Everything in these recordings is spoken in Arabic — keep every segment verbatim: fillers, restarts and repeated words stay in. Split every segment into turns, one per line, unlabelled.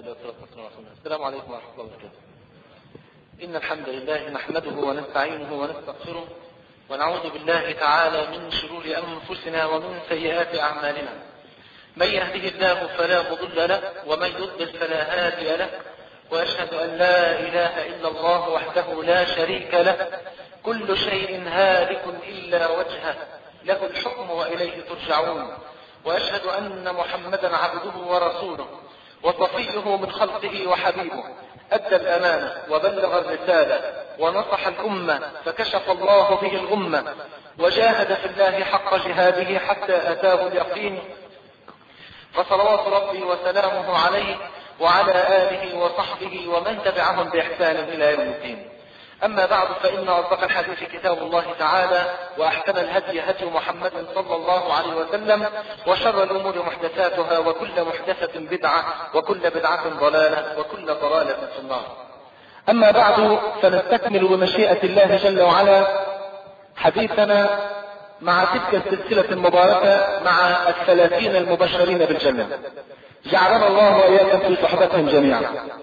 الله والصلاة والسلام على رسول الله. السلام عليكم ورحمة الله وبركاته. إن الحمد لله نحمده ونستعينه ونستغفره ونعوذ بالله تعالى من شرور أنفسنا ومن سيئات أعمالنا. من يهده الله فلا مضل له ومن يضلل فلا هادي له، وأشهد أن لا إله إلا الله وحده لا شريك له، كل شيء هالك إلا وجهه، له الحكم وإليه ترجعون. وأشهد أن محمدا عبده ورسوله وصفيه من خلقه وحبيبه، أدى الأمانة وبلغ الرسالة ونصح الأمة فكشف الله به الغمة، وجاهد في الله حق جهاده حتى أتاه اليقين، فصلوات ربي وسلامه عليه وعلى آله وصحبه ومن تبعهم بإحسان إلى يوم الدين. أما بعد، فإن أصدق الحديث كتاب الله تعالى، وأحسن الهدي هدي محمد صلى الله عليه وسلم، وشر الأمور محدثاتها، وكل محدثة بدعة، وكل بدعة ضلالة، وكل ضلالة في النار. أما بعد، فنستكمل بمشيئة الله جل وعلا حديثنا مع تلك السلسلة المباركة مع الثلاثين المبشرين بالجنة، جعلنا الله وإياكم في صحبتهم جميعا.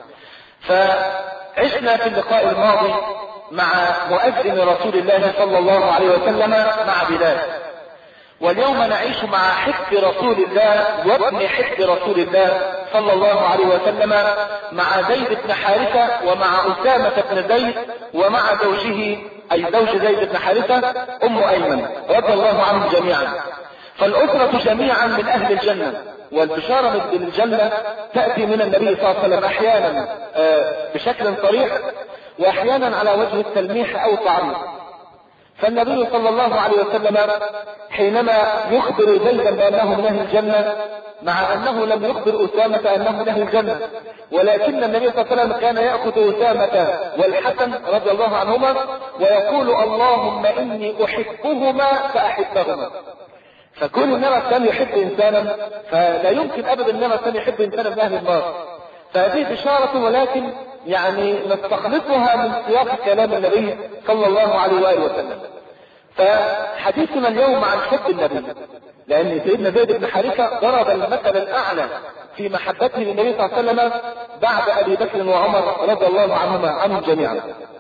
فعشنا في اللقاء الماضي مع مؤذن رسول الله صلى الله عليه وسلم مع بلال، واليوم نعيش مع حب رسول الله وابن حب رسول الله صلى الله عليه وسلم مع زيد بن حارثة ومع أسامة بن زيد ومع زوجه أي زوج زيد بن حارثة أم أيمن رضي الله عنهم جميعا. فالأسرة جميعا من أهل الجنة، والبشارة بالجنة تأتي من النبي صلى الله عليه وسلم أحيانا بشكل صريح، وأحيانا على وجه التلميح أو التعريض. فالنبي صلى الله عليه وسلم حينما يخبر زيدا بأنه من أهل الجنة، مع أنه لم يخبر أسامة أنه من أهل الجنة، ولكن النبي صلى الله عليه وسلم كان يأخذ أسامة والحسن رضي الله عنهما ويقول: اللهم إني أحبهما فأحبهما. فكون النبي كان يحب إنسانا، فلا يمكن أبدا النبي كان يحب إنسانا من أهل النار. فهذه إشارة، ولكن يعني نستخلصها من سياق كلام النبي صلى الله عليه وآله وسلم. فحديثنا اليوم عن حب النبي، لأن سيدنا زيد بن حارثة ضرب المثل الأعلى في محبته للنبي صلى الله عليه وسلم بعد أبي بكر وعمر رضي الله عنهما عنهم جميعا.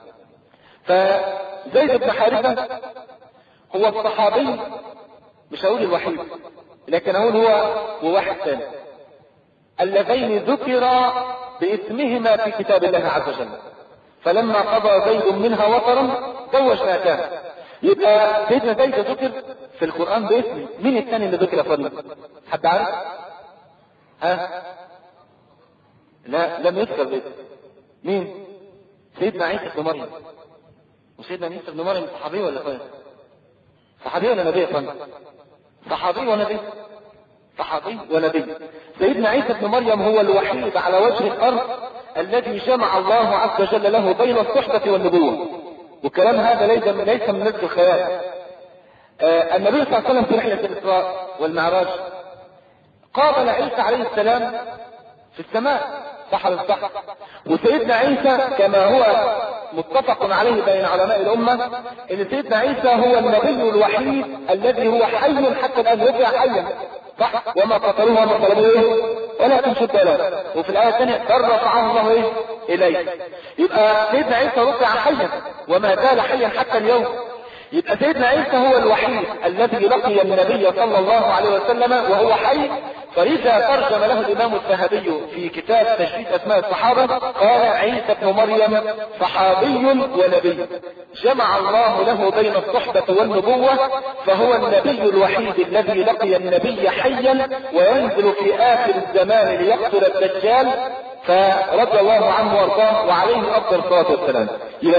فزيد بن حارثة هو الصحابي، مش هقول الوحيد، لكن هقول هو وواحد ثاني اللذين ذكرا باسمهما في كتاب الله عز وجل. فلما قضى زيد منها وطرا زوجناكها. يبقى سيدنا زيد ذكر في القرآن باسمه. مين الثاني اللي ذكر فضله؟ حد عارف؟ ها؟ لا، لم يذكر باسمه. مين؟ سيدنا عيسى بن مريم. وسيدنا عيسى بن مريم صحابي ولا فاهم؟ صحابي ولا نبي؟ فاهم؟ صحابي ونبي. صحابي ونبي. سيدنا عيسى بن مريم هو الوحيد على وجه الأرض الذي جمع الله عز وجل له بين الصحبة والنبوة، وكلام هذا ليس ليس من نزل الخيال. آه النبي صلى الله عليه وسلم في رحلة الإسراء والمعراج قابل عيسى عليه السلام في السماء، صح ولا صح؟ وسيدنا عيسى كما هو متفق عليه بين علماء الأمة ان سيدنا عيسى هو النبي الوحيد الذي هو حي حتى الآن، رجع حيا، صح؟ وما قتلوه وما طلبوه ولكن شد له. وفي الآية الثانية بل رفعه الله ايه إليه. يبقى سيدنا عيسى رفع حيا وما زال حيا حتى اليوم. يبقى سيدنا عيسى هو الوحيد الذي لقي النبي صلى الله عليه وسلم وهو حي. فإذا ترجم له الإمام الذهبي في كتاب تجديد أسماء الصحابة قال: عيسى بن مريم صحابي ونبي جمع الله له بين الصحبة والنبوة، فهو النبي الوحيد الذي لقي النبي حيا وينزل في آخر الزمان ليقتل الدجال، فرضي الله عنه وارضاه وعليه أفضل الصلاة والسلام.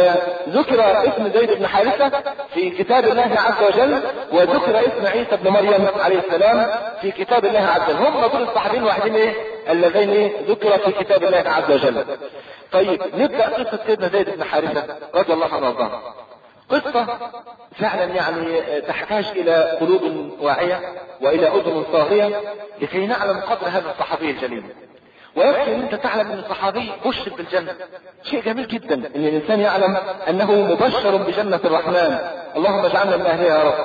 ذكر اسم زيد بن حارثة في كتاب الله عز وجل، وذكر اسم عيسى بن مريم عليه السلام في كتاب الله عز وجل. هم دول الصحابين الوحيدين ايه اللذين ايه ذكر في كتاب الله عز وجل. طيب نبدأ قصة سيدنا زيد بن حارثة رضي الله عنه وارضاه. قصة فعلا يعني تحتاج إلى قلوب واعية وإلى أذن صاغية لكي نعلم قدر هذا الصحابي الجليل. ويكفي ان انت تعلم ان الصحابي بشر بالجنة، شيء جميل جدا ان الانسان يعلم انه مبشر بجنة الرحمن، اللهم اجعلنا من اهلها يا رب.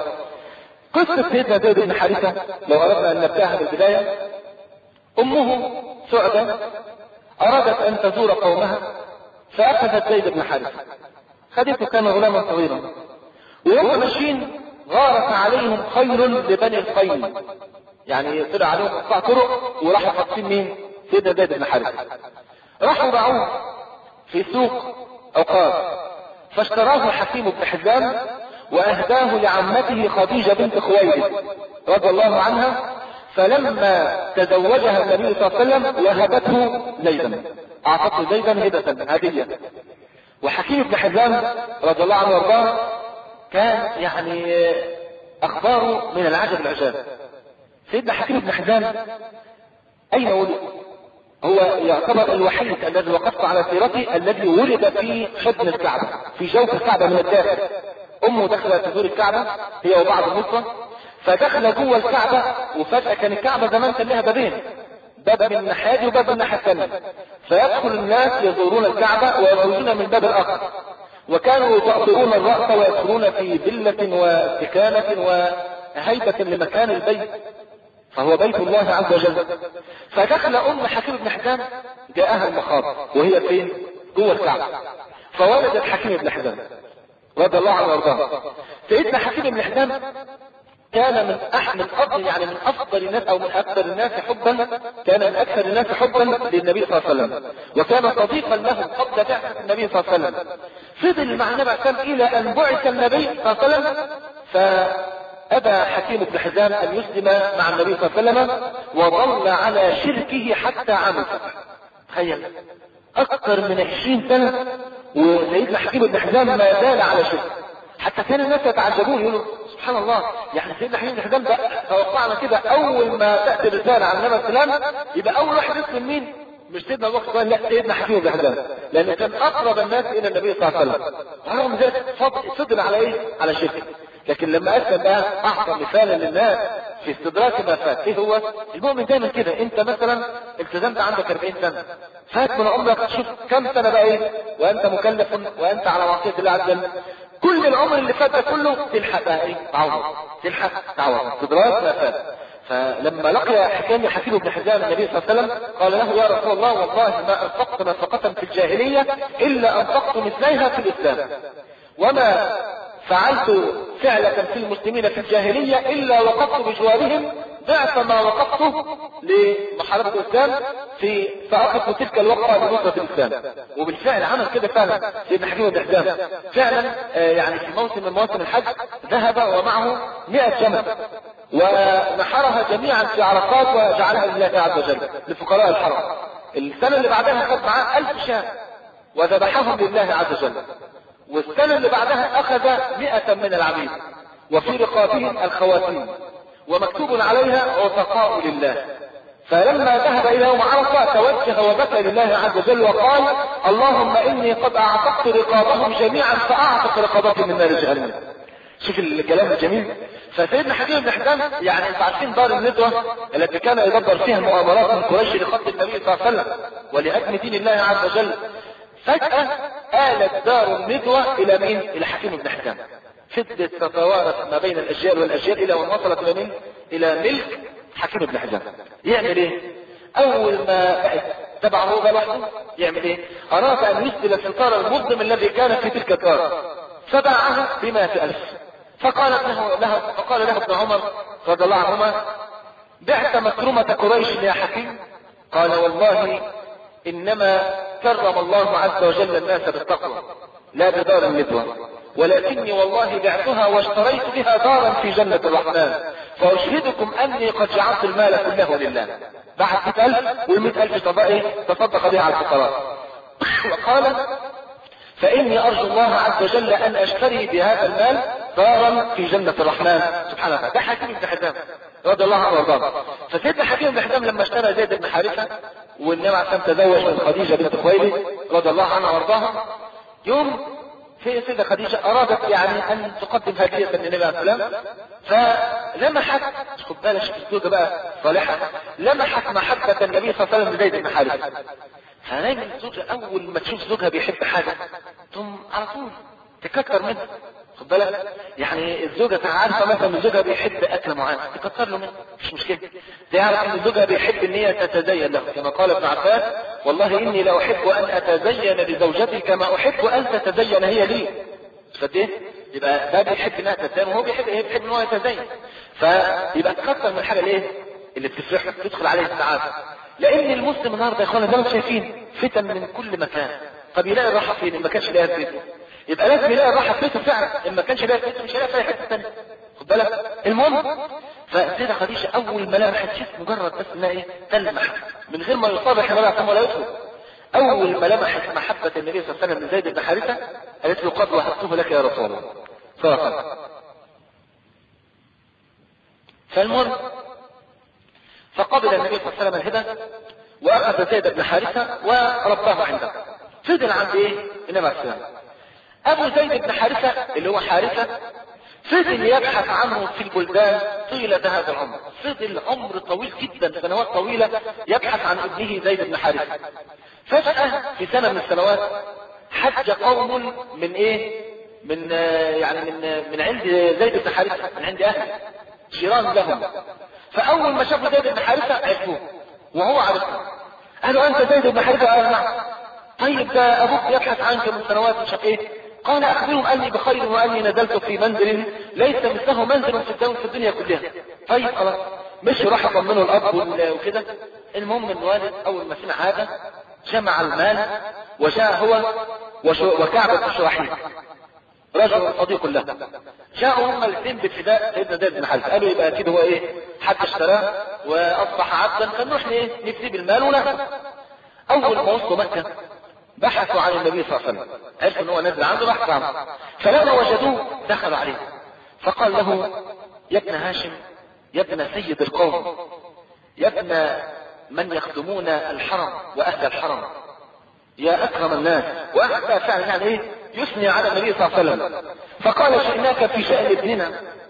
قصة سيدنا زيد بن حارثة لو اردنا ان نبداها بالبداية، امه سعدة أرادت أن تزور قومها فأخذت زيد بن حارثة، خدته كان غلاما صغيرا، وهم ماشيين غارت عليهم خيل لبني الخيل، يعني طلع عليهم قطاع طرق وراحوا خاطفين مين؟ سيدنا زيد بن حارثة. راحوا باعوه في سوق عقاد فاشتراه حكيم بن حزام وأهداه لعمته خديجة بنت خويلد رضي الله عنها، فلما تزوجها النبي صلى الله عليه وسلم وهبته زيدا، أعطته زيدا هبة هدية. وحكيم بن حزام رضي الله عنه وارضاه كان يعني أخباره من العجب العجاب. سيدنا حكيم بن حزام أين ولد؟ هو يعتبر الوحيد الذي وقفت على سيرته الذي ولد في حضن الكعبة، في جوف الكعبة من الداخل. أمه دخلت تزور الكعبة هي وبعض النصرة، فدخل جوه الكعبة وفجأة كان الكعبة زمان كان لها بابين، باب من الناحية دي وباب من الناحية الثانية، فيدخل الناس يزورون الكعبة ويخرجون من باب الآخر، وكانوا يطأطئون الرأس ويدخلون في ذلة وسكانة وهيبة لمكان البيت، فهو بيت الله عز وجل. فدخل أم حكيم بن حزام جاءها المخاض وهي فين؟ جوه الكعبة، فولدت حكيم بن حزام رضي الله عنه وارضاه. سيدنا حكيم بن حزام كان من احد افضل يعني من افضل الناس او من اكثر الناس حبا، كان من اكثر الناس حبا للنبي صلى الله عليه وسلم، وكان صديقا له قبل بعثة النبي صلى الله عليه وسلم. فضل مع النبي صلى الله عليه وسلم الى ان بعث النبي صلى الله عليه وسلم، فابى حكيم بن حزام ان يسلم مع النبي صلى الله عليه وسلم وظل على شركه حتى عام الفتح. تخيل اكثر من عشرين سنة وسيدنا حكيم بن حزام ما زال على شركه، حتى كان الناس يتعجبون يقولوا سبحان الله، يعني سيدنا حكيم بن حزام ده توقعنا كده اول ما تاتي الرساله عن النبي صلى الله عليه وسلم يبقى اول واحد يسلم مين؟ مش سيدنا ابو بكر، لا سيدنا حكيم بن حزام، لان كان اقرب الناس الى النبي صلى الله عليه وسلم، ورغم ذلك فضل على ايه؟ على شركه. لكن لما اسلم بقى اعطى مثالا للناس في استدراك ما فات. ايه هو المؤمن دايما كده؟ انت مثلا التزمت عندك أربعين سنة، فات من عمرك شوف كم سنه بقى ايه وانت مكلف وانت على معصيه الله عز وجل، كل العمر اللي فات ده كله تلحق بقى ايه؟ تعوض، تلحق تعوض استدراك ما فات. فلما لقي حكيم حكيم بن حزام النبي صلى الله عليه وسلم قال له يا رسول الله والله ما انفقت نفقة في الجاهلية الا انفقت مثليها في الاسلام، وما فعلت فعلة في المسلمين في الجاهلية الا وقفت بجوارهم ضعف ما وقفته لمحاربة الاسلام في فاخذت تلك الوقفة لنصرة الاسلام. وبالفعل عمل كده فعلا سيدنا حكيم بن حزام، فعلا يعني في موسم من مواسم الحج ذهب ومعه مئة جمل ونحرها جميعا في عرفات وجعلها لله عز وجل لفقراء الحرم. السنة اللي بعدها خد معاه ألف شاة وذبحهم لله عز وجل. والسنة اللي بعدها أخذ مئة من العبيد وفي رقابهم الخواتيم ومكتوب عليها عتقاء لله. فلما ذهب إلى يوم عرفة توجه وبكى لله عز وجل وقال اللهم إني قد أعتقت رقابهم جميعا فأعتق رقابتهم من نار جهنم. شوف الكلام الجميل. فسيدنا حكيم بن حزام يعني انتوا عارفين دار الندوة التي كان يدبر فيها مؤامرات من قريش لقتل النبي صلى الله عليه وسلم ولهدم دين الله عز وجل، فجأة آلت دار الندوة إلى مين؟ إلى حكيم بن حزام. فضلت تتوارث ما بين الأجيال والأجيال إلى أن وصلت إلى مين؟ إلى ملك حكيم بن حزام. يعمل إيه؟ أول ما تبع هو لوحده يعمل إيه؟ أراد أن يسدل الستار المظلم الذي كان في تلك الدار فباعها بمائة ألف. فقالت له, له فقال له ابن عمر رضي الله عنهما بعت مكرمة قريش يا حكيم؟ قال والله إنما كرم الله عز وجل الناس بالتقوى لا بدار الندوة، ولكني والله بعتها واشتريت بها دارا في جنة الرحمن، فأشهدكم أني قد جعلت المال كله لله. بعد مئة ألف والمئة ألف تصدق بها على الفقراء. وقال فإني أرجو الله عز وجل أن أشتري بهذا المال دارا في جنة الرحمن سبحانه وتعالى. ده حكيم بن حزام رضي الله عنه وارضاه. فسيدنا حكيم بن حزام لما اشترى زيد بن حارثة والنبي عليه الصلاة والسلام تزوج من خديجة بنت خويلد رضي الله عنها وارضاها، يوم في سيدة خديجة أرادت يعني أن تقدم هدية للنبي عليه السلام، فلمحت خد بالك الزوجة بقى صالحة، لمحت محبة النبي صلى الله عليه وسلم لزيد بن حارثة. فدايما الزوجة أول ما تشوف زوجها بيحب حاجة ثم على طول تكتر منه، خد بالك، يعني الزوجة عارفة مثلا الزوجة بيحب أكل معين تكتر له منه مش مشكلة، تعرف ان الزوجة بيحب ان هي تتزين له، كما قال ابن عباس والله إني لا أحب أن أتزين لزوجتي كما أحب أن تتزين هي لي. فده يبقى ده بيحب انها تتزين وهو بيحب هي بيحب ان هو يتزين، فيبقى تكتر من الحاجة الايه اللي بتفرح تدخل عليه السعادة. لأن المسلم النهارده يا اخوانا زي ما شايفين فتن من كل مكان، طب يلاقي الراحة فين؟ ما كانش يلاقيها في بيته، يبقى لازم يلاقي الراحة في بيته فعلا، إن ما كانش يلاقيها في بيته مش هيلاقيها في أي حتة ثانية. خد بالك، المهم فسيدة خديجة أول ما لمحت تشوف مجرد بس إنها إيه تلمح من غير ما يصابح النبي عليه ولا يطلب، أول ما لمحت محبة النبي صلى الله عليه وسلم من زيد بن حارثة قالت له قد وهبته لك يا رسول الله صلى الله عليه وسلم. فالمهم فقبل النبي صلى الله عليه وسلم الهبة وأخذ زيد بن حارثة ورباه عنده. فضل عند إيه النبي عليه السلام. أبو زيد بن حارثة اللي هو حارثة فضل يبحث عنه في البلدان طيلة هذا العمر، فضل عمر طويل جدا سنوات طويلة يبحث عن ابنه زيد بن حارثة. فجأة في سنة من السنوات حج قوم من ايه من يعني من من عند زيد بن حارثة، من عند اهله جيران لهم. فاول ما شافوا زيد بن حارثة عرفوه وهو عرفه، قالوا انت زيد بن حارثة؟ قال نعم. طيب ده ابوك يبحث عنك من سنوات مش عارف ايه. قال اخبرهم اني بخير واني نزلت في منزل ليس مثله منزل في الدنيا في الدنيا كلها. طيب خلاص مش راح يطمنوا الاب وكده. المهم الوالد اول ما سمع هذا جمع المال وجاء هو وكعب بن شراحيل رجل صديق له، جاءوا هم الاثنين بفداء سيدنا زيد بن حارثة. قالوا يبقى اكيد هو ايه حد اشتراه واصبح عبدا فنروح ايه نفدي بالمال وناخذ. اول ما وصلوا مكة بحثوا عن النبي صلى الله عليه وسلم، عرفوا ان هو نزل عنده بحثوا عنه، فلما وجدوه دخلوا عليه فقال له يا ابن هاشم يا ابن سيد القوم يا ابن من يخدمون الحرم واهل الحرم يا اكرم الناس، واهل فعلا يعني ايه يثني على النبي صلى الله عليه وسلم. فقال شئناك في شأن ابننا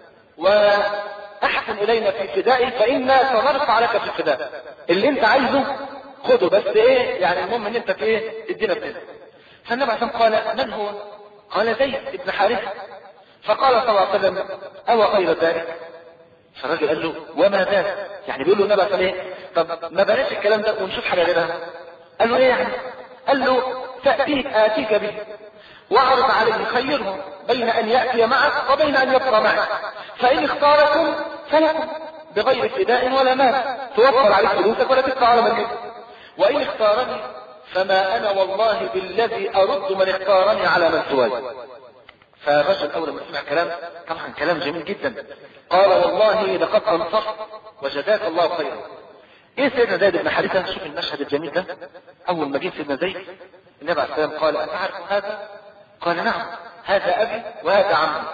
واحسن الينا في فدائه فانا سنرفع لك في الفداء، اللي انت عايزه خده بس ايه يعني المهم ان انت في ايه ادينا ابننا. فالنبي عليه قال من هو؟ قال زيد بن حارثة. فقال صلى الله عليه وسلم او غير ذلك؟ فالراجل قال له وما ذاك؟ يعني بيقول له النبي عليه ايه طب ما بلاش الكلام ده ونشوف حاجه غيرها. قال له ايه يعني؟ قال له تأتيك آتيك به واعرض عليه خيره بين ان يأتي معك وبين ان يبقى معك، فان اختاركم فلكم بغير فداء ولا مال، توفر عليك فلوسك ولا تدفع على من، وان اختارني فما انا والله بالذي ارد من اختارني على من سواي. فالرجل اول ما سمع كلام طبعا كلام جميل جدا قال والله لقد انصفت وجزاك الله خيرا. ايه سيدنا زيد بن حارثة؟ شوف المشهد الجميل ده. اول ما جه سيدنا زيد النبي عليه السلام قال اتعرف هذا؟ قال نعم هذا ابي وهذا عمي.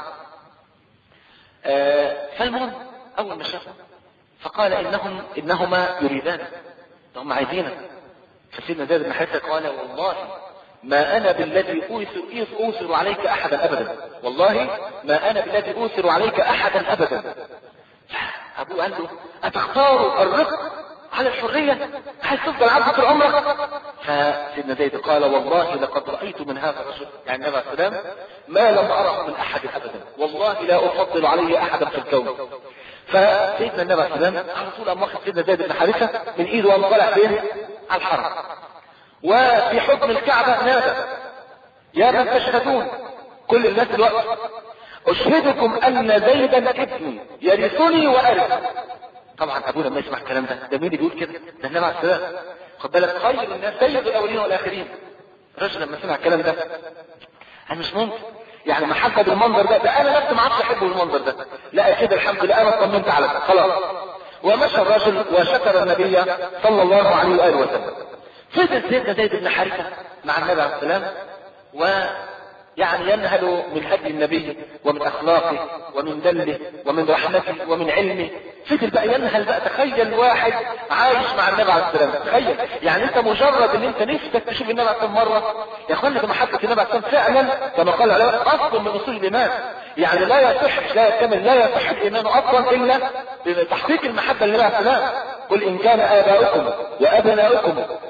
آه فالمهم اول ما شافه فقال انهم انهما يريدان، هم عايزينك. فسيدنا زيد بن حارثة قال والله ما انا بالذي اوثر اوثر عليك احدا ابدا، والله ما انا بالذي اوثر عليك احدا ابدا. ابوه قال له اتختار الرق على الحرية؟ هل تفضل عبد طول عمرك؟ فسيدنا زيد قال والله لقد رأيت من هذا الرجل يعني النبي عليه السلام ما لم أره من أحد أبدا، والله لا أفضل عليه أحدا في الكون. فسيدنا النبي عليه السلام على طول قام واخد سيدنا زيد بن حارثة من إيده وقام طالع فين؟ على الحرم. وفي حكم الكعبة نادى يا من تشهدون كل الناس الوقت أشهدكم أن زيدا ابني يرثني وأرث. طبعا ابونا لما يسمع الكلام ده ده مين اللي بيقول كده؟ ده النبي عليه السلام. خد بالك خير الناس سيد الاولين والاخرين. الرجل لما سمع الكلام ده انا مش ممكن يعني محبه بالمنظر ده، ده انا نفسي ما عادش احبه بالمنظر ده. لا كده الحمد لله انا اطمنت على ده خلاص. ومشى الرجل وشكر النبي صلى الله عليه واله وسلم. فضل سيدنا زيد بن حارثة مع النبي عليه السلام ويعني ينهل من هدي النبي ومن اخلاقه ومن دله ومن رحمته ومن علمه. فضل بقى ينهل بقى. تخيل واحد عايش مع النبي عليه السلام، تخيل يعني انت مجرد ان انت نفسك تشوف النبي عليه السلام مره يا اخوانا بمحبه النبي عليه السلام فعلا كما قال عليه اصل من اصول الايمان. يعني لا يصح لا يكمل لا يصح الايمان اصلا الا بتحقيق المحبه للنبي عليه السلام. قل ان كان اباؤكم وابناؤكم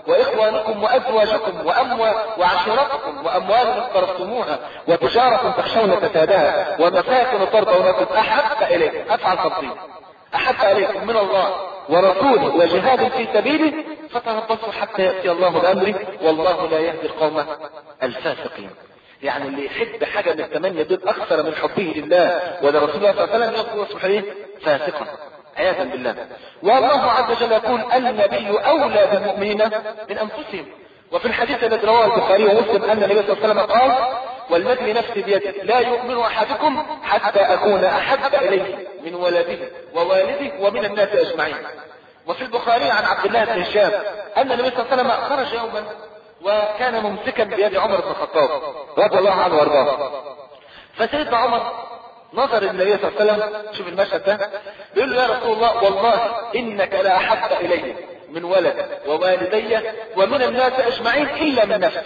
واخوانكم وازواجكم واموال وعشيرتكم واموال اقترفتموها وتجارة تخشون فسادها ومساكن ترضونكم احب اليكم، افعل تفضيل، احب اليكم من الله ورسوله وجهاد في سبيله فتربصوا حتى ياتي الله بامره والله لا يهدي القوم الفاسقين. يعني اللي يحب حاجه من الثمانيه دول اكثر من حبه لله ولرسول الله صلى الله عليه وسلم يقول اصبح ايه؟ فاسقا عياذا بالله. والله عز وجل يقول النبي اولى بالمؤمنين من انفسهم. وفي الحديث الذي رواه البخاري ومسلم ان النبي صلى الله عليه وسلم قال والذي نفسي بيده لا يؤمن احدكم حتى اكون احب اليه من ولده ووالده ومن الناس اجمعين. وفي البخاري عن عبد الله بن هشام ان النبي صلى الله عليه وسلم خرج يوما وكان ممسكا بيد عمر بن الخطاب رضي الله عنه وارضاه. فسيدنا عمر نظر النبي صلى الله عليه وسلم، شوف المشهد ده، بيقول له يا رسول الله والله انك لا احب الي من ولد ووالدي ومن الناس اجمعين الا من نفسي.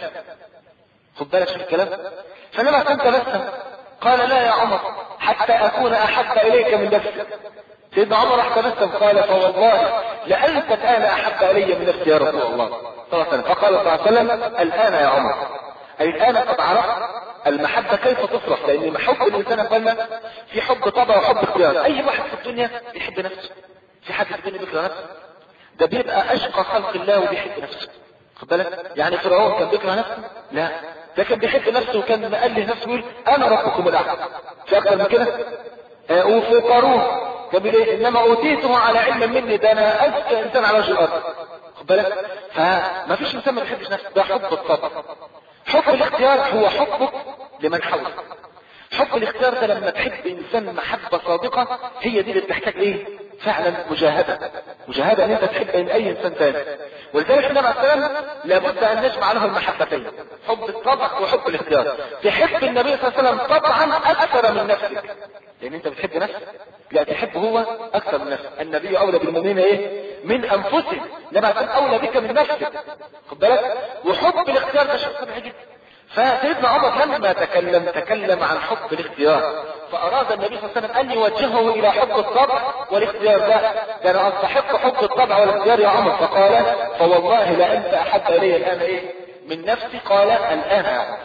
خد بالك شوف الكلام. فلما كنت بسم قال لا يا عمر حتى اكون احب اليك من نفسي. سيدنا عمر راح تبسم قال فوالله لانت الان احب الي من نفسي يا رسول الله صلى الله عليه وسلم. فقال صلى الله عليه وسلم الان يا عمر، اي الان قد عرفت المحبة كيف تصرف، لان حب الانسان قلنا في حب طبع وحب اختيار. اي واحد في الدنيا بيحب نفسه، في حد في الدنيا بيكره نفسه؟ ده بيبقى اشقى خلق الله وبيحب نفسه. خد بالك؟ يعني فرعون كان بيكره نفسه؟ لا، ده كان بيحب نفسه وكان مأله نفسه يقول انا ربكم الاعلى. في اكتر من كده؟ آه وفي قارون كان بيقول انما اوتيته على علم مني، ده انا اذكى انسان على وجه الارض. خد بالك؟ فما فيش انسان ما بيحبش نفسه، ده حب الطبع. حب الاختيار هو حبك لمن حولك. حب الاختيار ده لما تحب انسان محبة صادقة هي دي اللي بتحتاج ايه؟ فعلا مجاهدة، مجاهدة ان انت تحب من اي انسان تاني. ولذلك النبي عليه السلام لابد ان نجمع له المحبتين، حب الطبع وحب الاختيار. تحب النبي صلى الله عليه وسلم طبعا اكثر من نفسك، لان انت بتحب نفسك، لا تحب هو اكثر من نفسك. النبي اولى بالمؤمنين ايه؟ من انفسهم، لما يكون اولى بك من نفسك. خد بالك؟ وحب الاختيار ده شيء طبيعي جدا. فسيدنا عمر لما تكلم تكلم عن حب الاختيار، فاراد النبي صلى الله عليه وسلم ان يوجهه الى حب الطبع والاختيار. ده ده انا استحق حب الطبع والاختيار يا عمر. فقال فوالله لانت احب الي الان ايه؟ من نفسي. قال الان يا عمر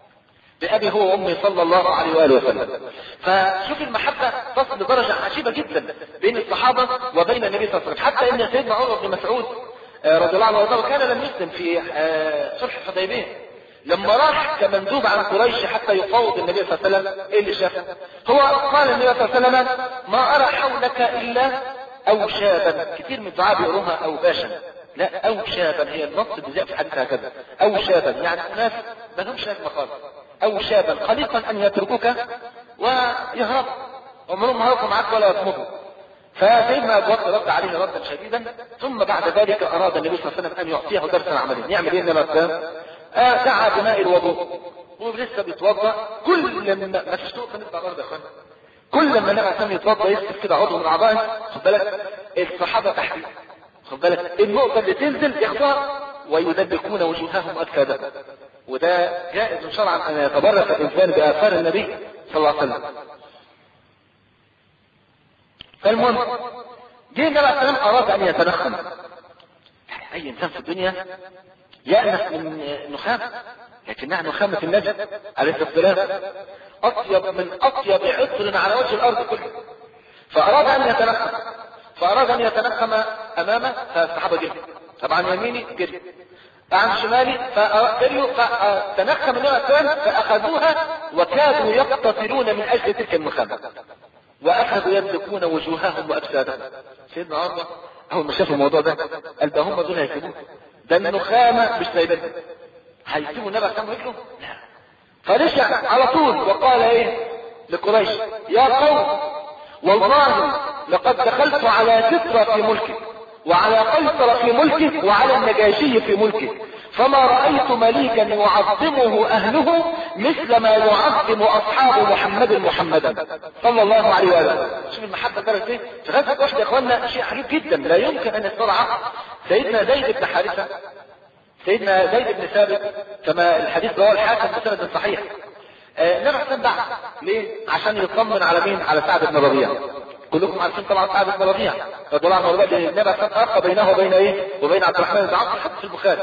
بأبي هو وأمي صلى الله عليه وآله وسلم. فشوف المحبة تصل لدرجة عجيبة جدا بين الصحابة وبين النبي صلى الله عليه وسلم، حتى ان سيدنا عمر بن مسعود رضي الله عنه وارضاه كان لم يسلم في صلح الحديبية. لما راح كمندوب عن قريش حتى يفاوض النبي صلى الله عليه وسلم، ايه اللي شافه؟ هو قال النبي صلى الله عليه وسلم ما ارى حولك الا او شابا. كثير من الدعاء بيقولوها او باشا، لا او شابا هي النص بيزيد في حديث هكذا. او شابا يعني ناس ما لهمش لازمه خالص، او شابا خليقا ان يتركوك ويهربوا، عمرهم ما هيقفوا معاك ولا يطمطوا. فسيدنا ابو بكر رد عليه ردا شديدا، ثم بعد ذلك اراد النبي صلى الله عليه وسلم ان يعطيه درسا عمليا. يعمل ايه النبي صلى الله عليه وسلم؟ آه دعا بماء الوضوء ولسه بيتوضا. كل ما ما فيش طرق نطلع برضه يا اخوان، كل ما النبي عشان يتوضا يسكت كده عضو من اعضائه. خد بالك؟ الصحابه تحت، خد بالك؟ النقطه اللي تنزل ياخدوها ويدبكون وجوههم اكثر. وده جائز شرعا ان يتبرك الانسان باثار النبي صلى الله عليه وسلم. فالمهم جه النبي عليه السلام اراد ان يتنخم. اي انسان في الدنيا يأنس من نخام، لكنها نخامة النبي عليه الصلاة والسلام اطيب من اطيب عطر على وجه الارض كله. فاراد ان يتنخم، فاراد ان يتنخم امامه فالصحابة جري، طبعا يميني جري، عن شمالي فجريوا، فتنخم النبي عليه السلام فاخذوها وكادوا يقتتلون من اجل تلك النخامة، واخذوا يملكون وجوههم واجسادهم. سيدنا عمر اول ما شافوا الموضوع ده قال ده هم دول هيسيبوه، ده النخامة مش سايبينها، هيسيبوا النبي عليه السلام ويجروا؟ لا. فرجع على طول وقال ايه لقريش يا قوم والله لقد دخلت على كسرى في ملكه وعلى قيصر في ملكه وعلى النجاشي في ملكه، فما رأيت مليكا يعظمه اهله مثل ما يعظم اصحاب محمد محمدا صلى الله عليه وآله. شوف المحبة درجة ايه في غزوة احد يا اخوانا، شيء عجيب جدا لا يمكن ان يستطاع. سيدنا زيد بن حارثة، سيدنا زيد بن ثابت كما الحديث رواه الحاكم بسند صحيح، النبي عليه الصلاة والسلام دعا ليه؟ عشان يطمن على مين؟ على سعد بن ربيعة. كلكم عارفين طبعا سعد بن ربيعه رضي الله عنه، النبي فرق بينه وبين ايه وبين عبد الرحمن بن عوف حتى في البخاري.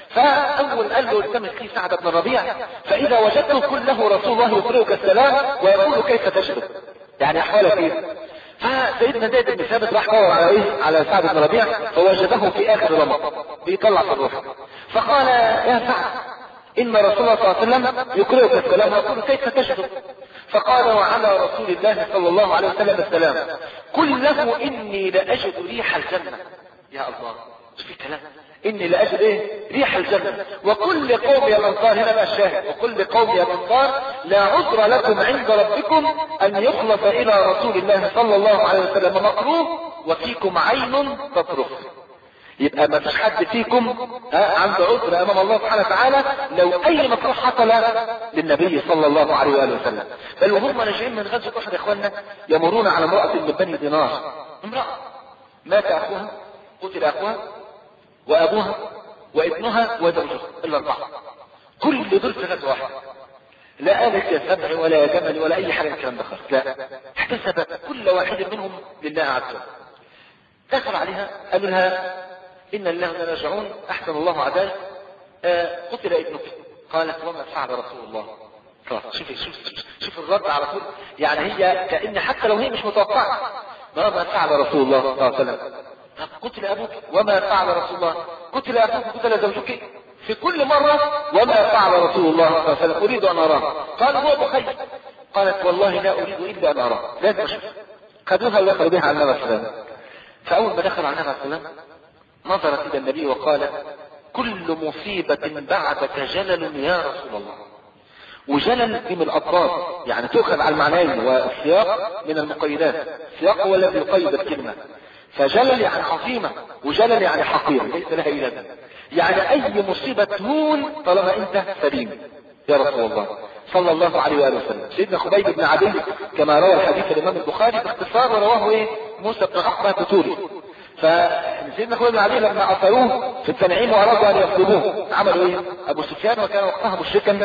فاول قال له التمس لي سعد بن ربيعه فاذا وجدته قل له رسول الله يقرئك السلام ويقول كيف تجد، يعني احوالك ايه. فسيدنا زيد بن ثابت راح دور على ايه على سعد بن ربيعه فوجده في اخر رمض بيطلع في الروح، فقال يا سعد ان رسول الله صلى الله عليه وسلم يقرئك السلام ويقول كيف تجد. فقال وعلى رسول الله صلى الله عليه وسلم السلام قل له اني لاجد ريح الجنه. يا الله في كلام، اني لاجد ايه ريح الجنه. وكل قوم يا الانصار، هنا بقى الشاهد، وكل قوم يا الانصار لا عذر لكم عند ربكم ان يخلص الى رسول الله صلى الله عليه وسلم مكروه وفيكم عين تطرف. يبقى ما فيش حد فيكم عنده عذر امام الله سبحانه وتعالى لو اي مكروه حصل للنبي صلى الله عليه واله وسلم. بل وهم ناشئين من غزوه احد يا اخواننا يمرون على امراه من بني دينار، امراه مات اخوها، قتل اخوها وابوها وابنها وزوجها الاربعه، كل دول في غزوه واحده، لا قالت يا سبع ولا يا جمل ولا اي حاجه من الكلام ده خالص، لا احتسبت كل واحد منهم لله عز وجل. دخل عليها قالوا لها ان الله لا راجعون احسن الله عداك، آه قتل ابنك. قالت وما فعل رسول الله. خلاص شوفي شوف شوف الرد على طول، يعني هي كأن حتى لو هي مش متوقعه ماذا فعل رسول الله صلى الله عليه وسلم. قتل ابوك وما فعل رسول الله، قتل ابوك قتل زوجك، في كل مرة وما فعل رسول الله صلى الله عليه وسلم اريد ان اراه. قال هو بخير. قالت والله لا اريد الا ان اراه، لازم اشوف. خذوها ودخلوا بها على النبي صلى الله عليه وسلم. فاول ما دخل على النبي صلى الله عليه وسلم نظرت الى النبي وقالت كل مصيبة بعدك جلل يا رسول الله. وجلل دي من الاضرار، يعني تؤخذ على المعنيين، والسياق من المقيدات، السياق هو الذي يقيد الكلمة. فجلل يعني عظيمة وجلل يعني حقير ليس لها إله، يعني اي مصيبة تهون طالما انت سليم يا رسول الله صلى الله عليه وآله وسلم. سيدنا خبيب بن عدي كما روى الحديث الامام البخاري باختصار ورواه ايه موسى بن عقبة بطولي. فسيدنا خبيب بن عدي لما اثروه في التنعيم وارادوا ان يصلبوه عملوا ايه؟ ابو سفيان وكان وقتها مشركا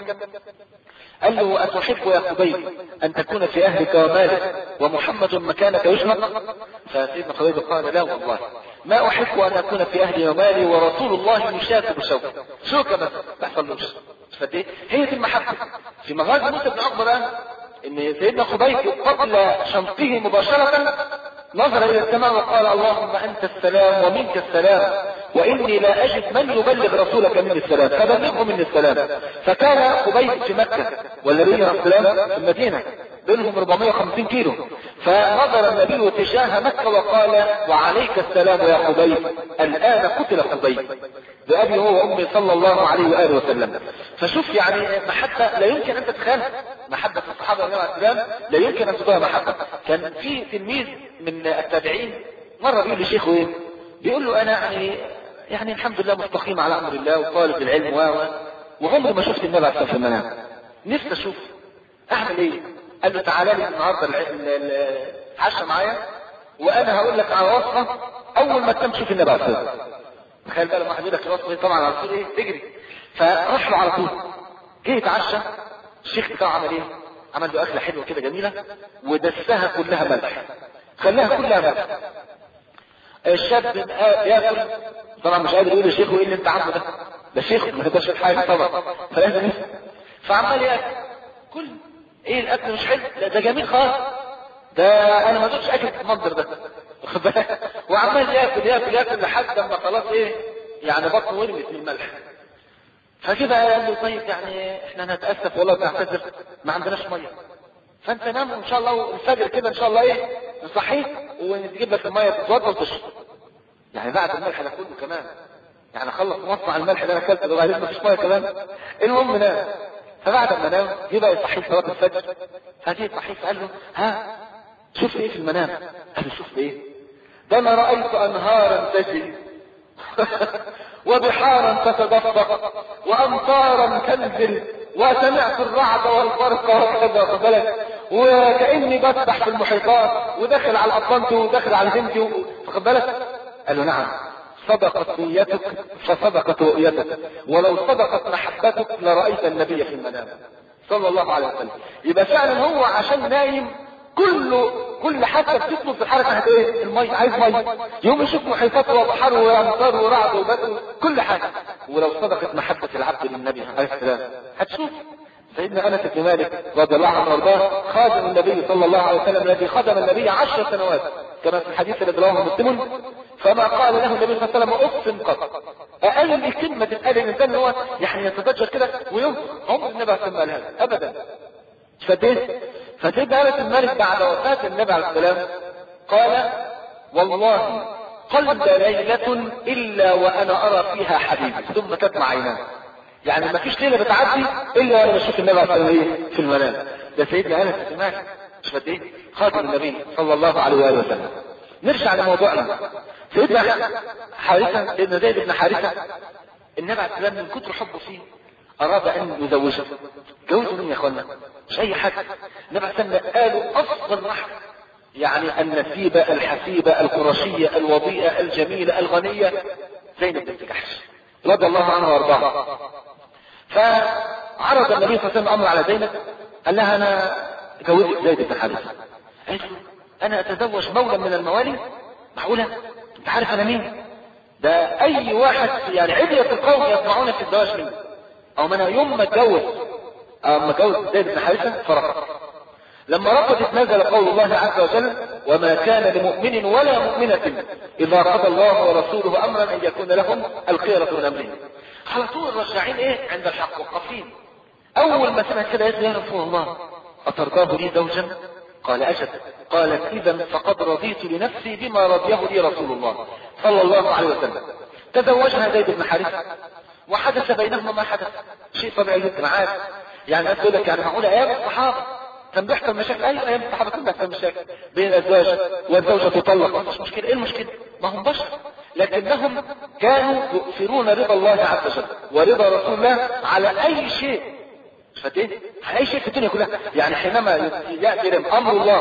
قال له اتحب يا خبيب ان تكون في اهلك ومالك ومحمد مكانك يشنق؟ فسيدنا خبيب قال لا والله ما احب ان اكون في اهلي ومالي ورسول الله يشاك بشوكه، شوكه بس ما يحصلوش. فدي هي دي المحبه. في مغازي موسى بن عقبه بقى ان سيدنا خبيب قبل شنقه مباشره نظر الى السماء وقال اللهم انت السلام ومنك السلام واني لا اجد من يبلغ رسولك مني السلام فبلغه مني السلام. فكان خبيب في مكه والنبي عليه السلام في المدينه بينهم أربعمائة وخمسين كيلو، فنظر النبي تجاه مكه وقال وعليك السلام يا خبيب الان قتل خبيب بأبي هو وأمي صلى الله عليه وآله وسلم. فشوف يعني محبة لا يمكن أن تتخيلها، محبة الصحابة رضي الله عنهم لا يمكن أن تكون محبة. كان في تلميذ من التابعين مرة بيقول لشيخه ايه؟ بيقول له أنا يعني يعني الحمد لله مستقيم على أمر الله وطالب العلم و وعمري ما شفت النبي عليه في المنام، نفسي أشوف أعمل إيه؟ قال له تعالى لي النهارده اتعشى معايا وأنا هقول لك على وصفة أول ما تنام تشوف النبي عليه الصلاة. تخيل بقى لما حد يقول لك الوصفه طبعا على طول ايه تجري. فراح له على طول جه يتعشى، الشيخ بتاعه عمل ايه؟ عمل له اكله حلوه كده جميله ودسها كلها ملح، خلاها كلها ملح. الشاب ياكل طبعا مش قادر يقول لشيخه ايه اللي انت عامله ده، ده شيخ ما يقدرش حاجه طبعا فلازم فعمال ياكل كل ايه الاكل مش حلو، لا ده جميل خالص، ده انا ما دوتش اكل المنظر ده وعمال ياكل ياكل ياكل لحد ما خلاص ايه يعني بطنه ورمت من الملح. فكده قال له طيب يعني احنا نتاسف والله بنعتذر ما عندناش ميه، فانت نام ان شاء الله والفجر كده ان شاء الله ايه نصحيك ونجيب لك الميه تتوضا وتشرب. يعني بعد الملح ده كله كمان يعني خلص مصنع الملح ده انا اكلته ده وبعدين مفيش ميه كمان. المهم نام. فبعد ما نام جه بقى يصحيه صلاه الفجر، فجه يصحيه قال له ها شفت ايه في المنام؟ قال له شفت ايه؟ ده انا رأيت انهارا تجري وبحارا تتدفق وامطارا تنزل وسمعت الرعد والبرق وكذا وكذا وكأني بسبح في المحيطات وداخل على الاطلنطي وداخل على الهندي واخد بالك؟ قال له نعم صدقت نيتك فصدقت رؤيتك ولو صدقت محبتك لرأيت النبي في المنام صلى الله عليه وسلم. يبقى فعلا هو عشان نايم كله كل حاسه بتطلب في الحركه ناحيه ايه؟ الميه، عايز ميه. يوم يشوف محيطات وبحر وامطار ورعد وبدر كل حاجه. ولو صدقت محبه العبد للنبي عليه السلام هتشوف سيدنا انس بن مالك رضي الله عنه وارضاه خادم النبي صلى الله عليه وسلم الذي خدم النبي عشر سنوات كما في الحديث الذي رواه مسلم. فما قال له النبي صلى الله عليه وسلم اف قط. اقل كلمه تتقال الانسان هو يعني يتضجر كده وينفخ، عمر النبي عليه الصلاه والسلام ابدا. فديه فسيدنا انس بن مالك بعد وفاه النبي عليه السلام قال والله قلب ليله الا وانا ارى فيها حبيبي ثم تدمع عيناه. يعني ما فيش ليله بتعدي الا وانا بشوف النبي عليه الصلاه والسلام في المنام. ده سيدنا انس بن مالك مش قد ايه خادم النبي صلى الله عليه واله وسلم. نرجع لموضوعنا. سيدنا حارثه سيدنا زيد بن حارثه النبي عليه السلام من كتر حبه فيه اراد ان يزوجه. جوزه مين يا اخوانا؟ مش اي حد. النبي عليه السلام قالوا افضل واحده، يعني النسيبه الحسيبه القرشيه الوضيئه الجميله الغنيه زينب بنت جحش رضي الله عنها وارضاها. فعرض النبي صلى الله عليه وسلم الامر على زينب، قال لها انا جوزت زيد بن حارثه. قالت له انا اتزوج مولى من الموالي؟ معقوله؟ انت عارف انا مين؟ ده اي واحد يعني عدية القوم يطمعون في الزواج مني. او من يوم ما اتجوز اما اتجوز زيد بن حارثه فرفض. لما رفضت نزل قول الله عز وجل وما كان لمؤمن ولا مؤمنة اذا قضى الله ورسوله امرا ان يكون لهم الخيرة من امرهم. على طول الرجاعين ايه عند الحق وقفين. اول ما سمعت كده قالت يا رسول الله اترضاه لي زوجا؟ قال اجل. قالت اذا فقد رضيت لنفسي بما رضيه لي رسول الله صلى الله عليه وسلم. تزوجها زيد بن حارثه وحدث بينهما ما حدث، شيء طبيعي جدا عادي. يعني الناس تقول لك يعني معقوله ايام الصحابه كان بيحصل مشاكل؟ ايوه ايام الصحابه كان بيحصل مشاكل بين الازواج والزوجه تطلق، مش مشكله. ايه المشكله؟ ما هم بشر، لكنهم كانوا يؤثرون رضا الله عز وجل ورضا رسول الله على اي شيء. فايه؟ على اي شيء في الدنيا كلها. يعني حينما ياتي امر الله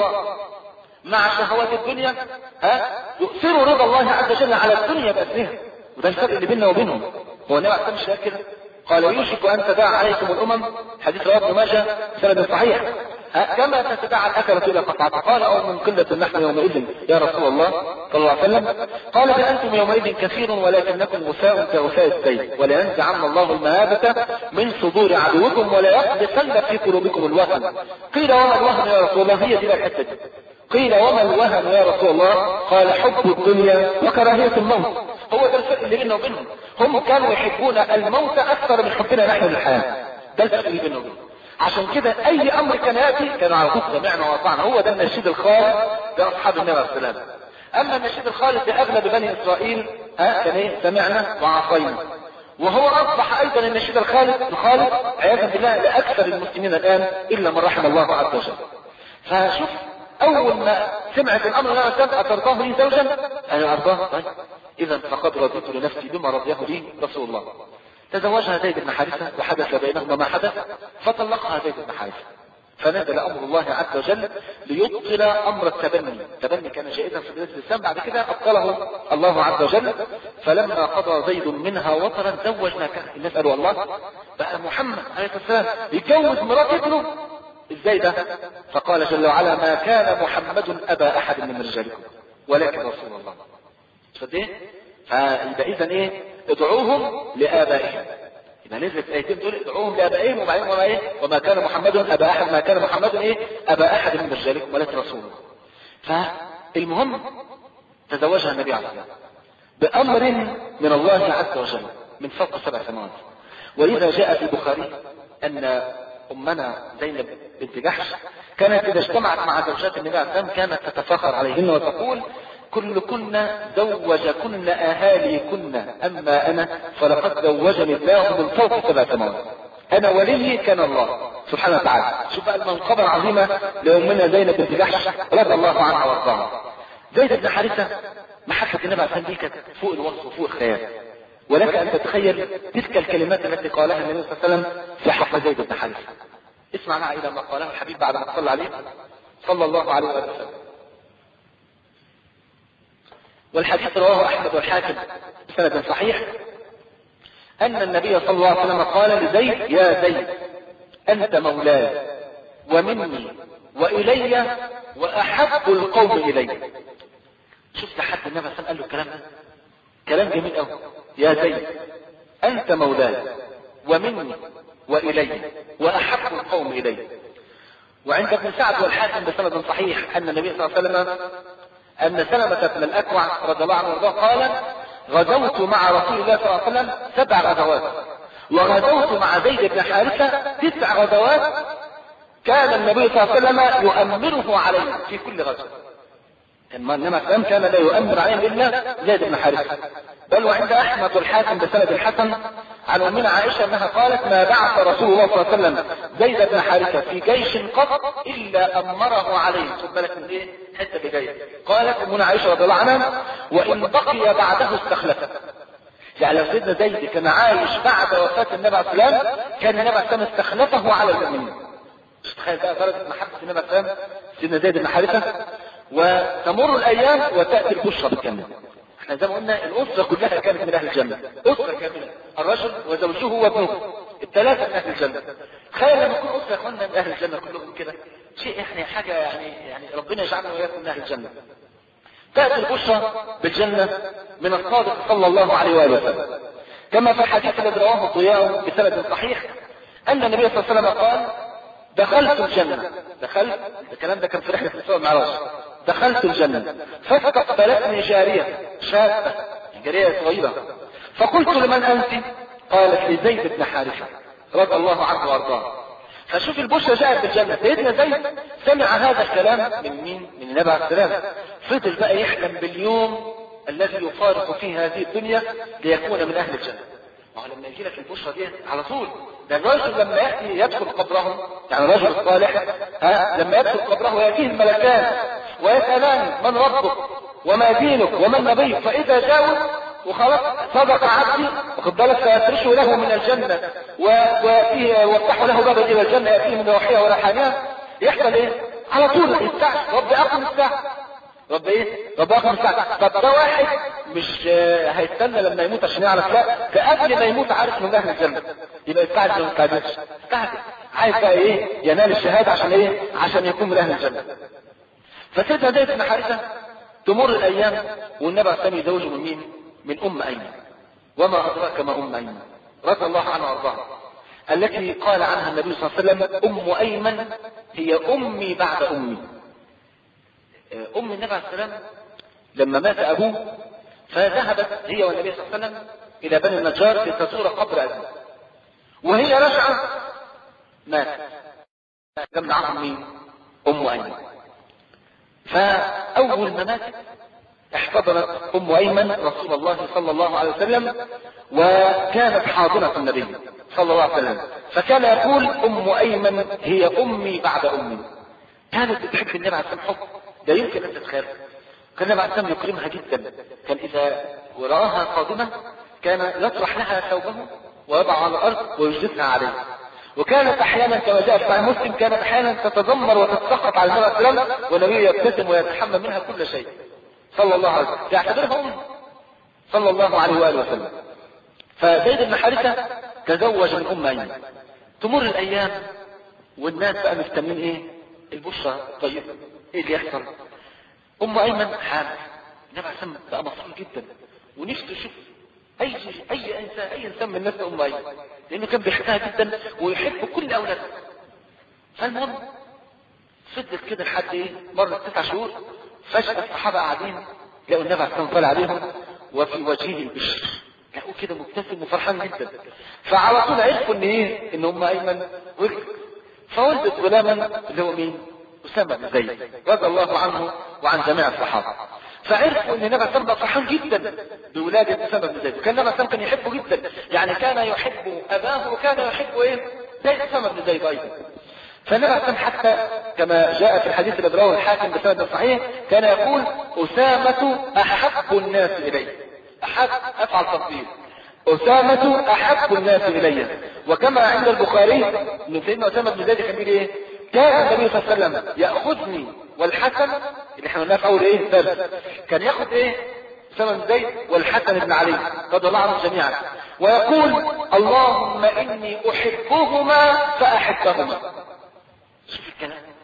مع شهوات الدنيا ها يؤثروا رضا الله عز وجل على الدنيا باسرها. وده الفرق اللي بيننا وبينهم. هو النبي عليه الصلاه كده قال يوشك ان تداعى عليكم الامم، حديث رواه ابن ماجه سند صحيح، كما تتداعى الاكله الى قطعتها. قال او من قله نحن يومئذ يا رسول الله صلى الله عليه وسلم؟ قال بل انتم يومئذ كثير ولكنكم غثاء كغثاء السيل ولينزعن الله المهابه من صدور عدوكم وليقذفن في قلوبكم الوهن. قيل وما الوهن يا رسول الله؟ هي دي الحته دي. قيل وما الوهن يا رسول الله؟ قال حب الدنيا وكراهيه الموت. هو ده الفرق اللي بيننا وبينهم. هم كانوا يحبون الموت اكثر من حبنا نحن للحياه. ده الفرق اللي بيننا وبينهم. عشان كده اي امر كان ياتي كانوا على طول سمعنا واطعنا. هو ده النشيد الخالد لاصحاب النبي عليه السلام. اما النشيد الخالد لاغلب بني اسرائيل ها كان ايه؟ سمعنا وعصينا. وهو اصبح ايضا النشيد الخالد الخالد عياذا بالله لاكثر المسلمين الان الا من رحم الله عز وجل. فشوف اول ما سمعت الامر الله عليه وسلم اترضاه لي زوجا؟ انا ارضاه. طيب اذا فقد رضيت لنفسي بما رضيه لي رسول الله. تزوجها زيد بن حارثه وحدث بينهما ما حدث فطلقها زيد بن حارثه. فنزل امر الله عز وجل ليبطل امر التبني. التبني كان جائزا في بلاد الاسلام، بعد كده ابطله الله عز وجل. فلما قضى زيد منها وطرا زوجناك. الناس قالوا الله بقى محمد عليه السلام يتجوز مرات ابنه ازاي ده؟ فقال جل وعلا ما كان محمد ابا احد من رجالكم ولكن رسول الله. فده فيبقى اذا ايه؟ ادعوهم لابائهم. يبقى نزلت الايتين دول ادعوهم لابائهم وبعدين وما ايه؟ وما كان محمد ابا احد ما كان محمد ايه؟ ابا احد من رجالكم ولكن رسول الله. فالمهم تزوجها النبي عليه الصلاه والسلام بامر من الله عز وجل من فوق سبع سماوات. ولذا جاء في البخاري ان امنا زينب بنت جحش كانت اذا اجتمعت مع زوجات النبي عليه الصلاه والسلام كانت تتفاخر عليهن وتقول كلكن زوجكن اهاليكن اما انا فلقد زوجني الله من فوق سبع سماوات. انا ولي كان الله سبحانه وتعالى. شوف بقى المنقبه العظيمه لامنا زينب بنت جحش رضي الله عنها وارضاها. زيد بن حارثه محبه النبي عليه الصلاه والسلام كانت فوق الوصف وفوق الخيال. ولك ان تتخيل تلك الكلمات التي قالها النبي صلى الله عليه وسلم في حق زيد بن حارثه. اسمع معي الى ما قاله الحبيب بعد ما صلى عليه صلى الله عليه وسلم. والحديث رواه احمد والحاكم بسند صحيح ان النبي صلى الله عليه وسلم قال لزيد يا زيد انت مولاي ومني والي وأحب القوم إلي. شفت حد النبي صلى الله عليه وسلم قال له الكلام ده؟ كلام جميل قوي. يا زيد أنت مولاي ومني وإلي وأحب القوم إلي. وعند ابن سعد والحاكم بسند صحيح أن النبي صلى الله عليه وسلم أن سلمة بن الأكوع رضي الله عنه وارضاه قال غزوت مع رسول الله صلى الله عليه وسلم سبع غزوات، وغزوت مع زيد بن حارثة تسع غزوات كان النبي صلى الله عليه وسلم يؤمره عليه في كل غزوة. إنما السلام كان لا يؤمر عليهم إلا زيد بن حارثة. بل وعند أحمد والحاكم بسند الحسن عن أمنا عائشة أنها قالت ما بعث رسول الله صلى الله عليه وسلم زيد بن حارثة في جيش قط إلا أمره عليه. خد بالك من إيه حتة بجيش. قالت أمنا عائشة رضي الله عنها وإن بقي بعده استخلفه. يعني لو سيدنا زيد كان عايش بعد وفاة النبي عليه الصلاة والسلام كان النبي عليه الصلاة والسلام استخلفه على المؤمنين. تخيل بقى درجة محبة النبي عليه الصلاة والسلام سيدنا زيد بن حارثة. وتمر الأيام وتأتي البشرى بالجنة. احنا زي ما قلنا الأسرة كلها كانت من أهل الجنة، أسرة كاملة، الرجل وزوجه وابنه الثلاثة من أهل الجنة. تخيل لما يكون أسرة إخواننا من أهل الجنة كلهم كده، شيء يعني حاجة يعني يعني ربنا يجعلنا وإياكم من أهل الجنة. تأتي البشرى بالجنة من الصادق صلى الله عليه وآله وسلم، كما في الحديث الذي رواه الضياء بسند صحيح أن النبي صلى الله عليه وسلم قال دخلت الجنة. دخلت الكلام ده كان في رحلة الإسراء والمعراج. دخلت الجنة فاستقبلتني جارية شابة جارية صغيرة فقلت لمن أنت؟ قالت لزيد بن حارثة رضي الله عنه وارضاه. فشوف البشرى جاءت بالجنة. سيدنا زيد سمع هذا الكلام من مين؟ من النبي عليه السلام. فضل بقى يحلم باليوم الذي يفارق فيه هذه الدنيا ليكون من أهل الجنة. وهو لما يجي لك البشرى دي على طول، ده الرجل لما يأتي يدخل قبره، يعني الرجل الصالح ها لما يدخل قبره يأتيه الملكان ويسألان من ربك وما دينك وما نبيك، فإذا جاوب وخلاص صدق عبدي واخد بالك فيفرشه له من الجنة ويأتيه ويفتح له بابا إلى الجنة يأتيه من روحها وريحانها. يحصل إيه؟ على طول الساعة رب أقم الساعة رب ايه؟ رب اقم الساعة. طب ده واحد مش هيستنى لما يموت عشان يعرف، لا ده قبل ما يموت عارف انه اهل الجنة. يبقى الساعة ما استعدتش، استعدت عايز بقى ايه؟ ينال الشهادة عشان ايه؟ عشان يكون من اهل الجنة. فسيدنا زيد بن حارثة تمر الايام والنبي عليه الصلاة يزوجه من مين؟ من ام ايمن. وما ادراك ما ام ايمن رضي الله عنها وارضاها، التي قال عنها النبي صلى الله عليه وسلم ام ايمن هي امي بعد امي. ام النبي عليه السلام لما مات ابوه فذهبت هي والنبي صلى الله عليه وسلم الى بني النجار لتزور قبر ابيه، وهي راجعه مات. كان معهم مين؟ ام ايمن. فاول ما مات احتضنت ام ايمن رسول الله صلى الله عليه وسلم وكانت حاضنه النبي صلى الله عليه وسلم، فكان يقول ام ايمن هي امي بعد امي. كانت بتحب النبي عليه السلام حب لا يمكن ان تتخيل. كان النبي عليه السلام يكرمها جدا، كان اذا ورآها قادمه كان يطرح لها ثوبه ويضع على الارض ويجلسها عليه. وكانت احيانا كما جاء في صحيح مسلم كانت احيانا تتذمر وتتسخط على النبي عليه السلام والنبي يبتسم ويتحمل منها كل شيء صلى الله عليه وسلم، يعتبرها ام صلى الله عليه واله وسلم. فزيد بن حارثة تزوج من ام ايمن. تمر الايام والناس بقى مستنين ايه؟ البشرى طيب ايه اللي يحصل؟ ام ايمن حامل. النبي عليه السلام بقى مسرور جدا ونفسه يشوف اي اي انسان اي انسان من الناس ام ايمن، لانه كان بيحبها جدا ويحب كل اولاده. فالمهم فضل كده لحد ايه؟ مرت تسع شهور. فجأة الصحابه قاعدين لقوا النبي عليه السلام طالع عليهم وفي وجهه البشر، لقوه كده مبتسم وفرحان جدا. فعلى طول عرفوا ان ايه؟ ان ام ايمن ولدت. فولدت غلاما اللي هو مين؟ أسامة بن زيد رضي الله عنه وعن جميع الصحابة. فعرفوا ان النبي صلى الله عليه وسلم فرحان جدا بولادة أسامة بن زيد، وكان النبي صلى الله عليه وسلم كان يحبه جدا، يعني كان يحب أباه وكان يحب ايه؟ زي أسامة بن زيد أيضا. فالنبي صلى الله عليه وسلم حتى كما جاء في الحديث الذي رواه الحاكم بسند صحيح كان يقول أسامة أحب الناس إلي. أحب أفعل تفضيل، أسامة أحب الناس إلي. وكما عند البخاري ان سيدنا أسامة بن زيد كان بيقول ايه؟ كان النبي صلى الله عليه وسلم يأخذني والحسن اللي احنا قلناه في اول ايه درس، كان ياخذ ايه؟ أسامة بن زيد والحسن بن علي رضي الله عنهم جميعا ويقول اللهم إني أحبهما فأحبهما. شوف الكلام،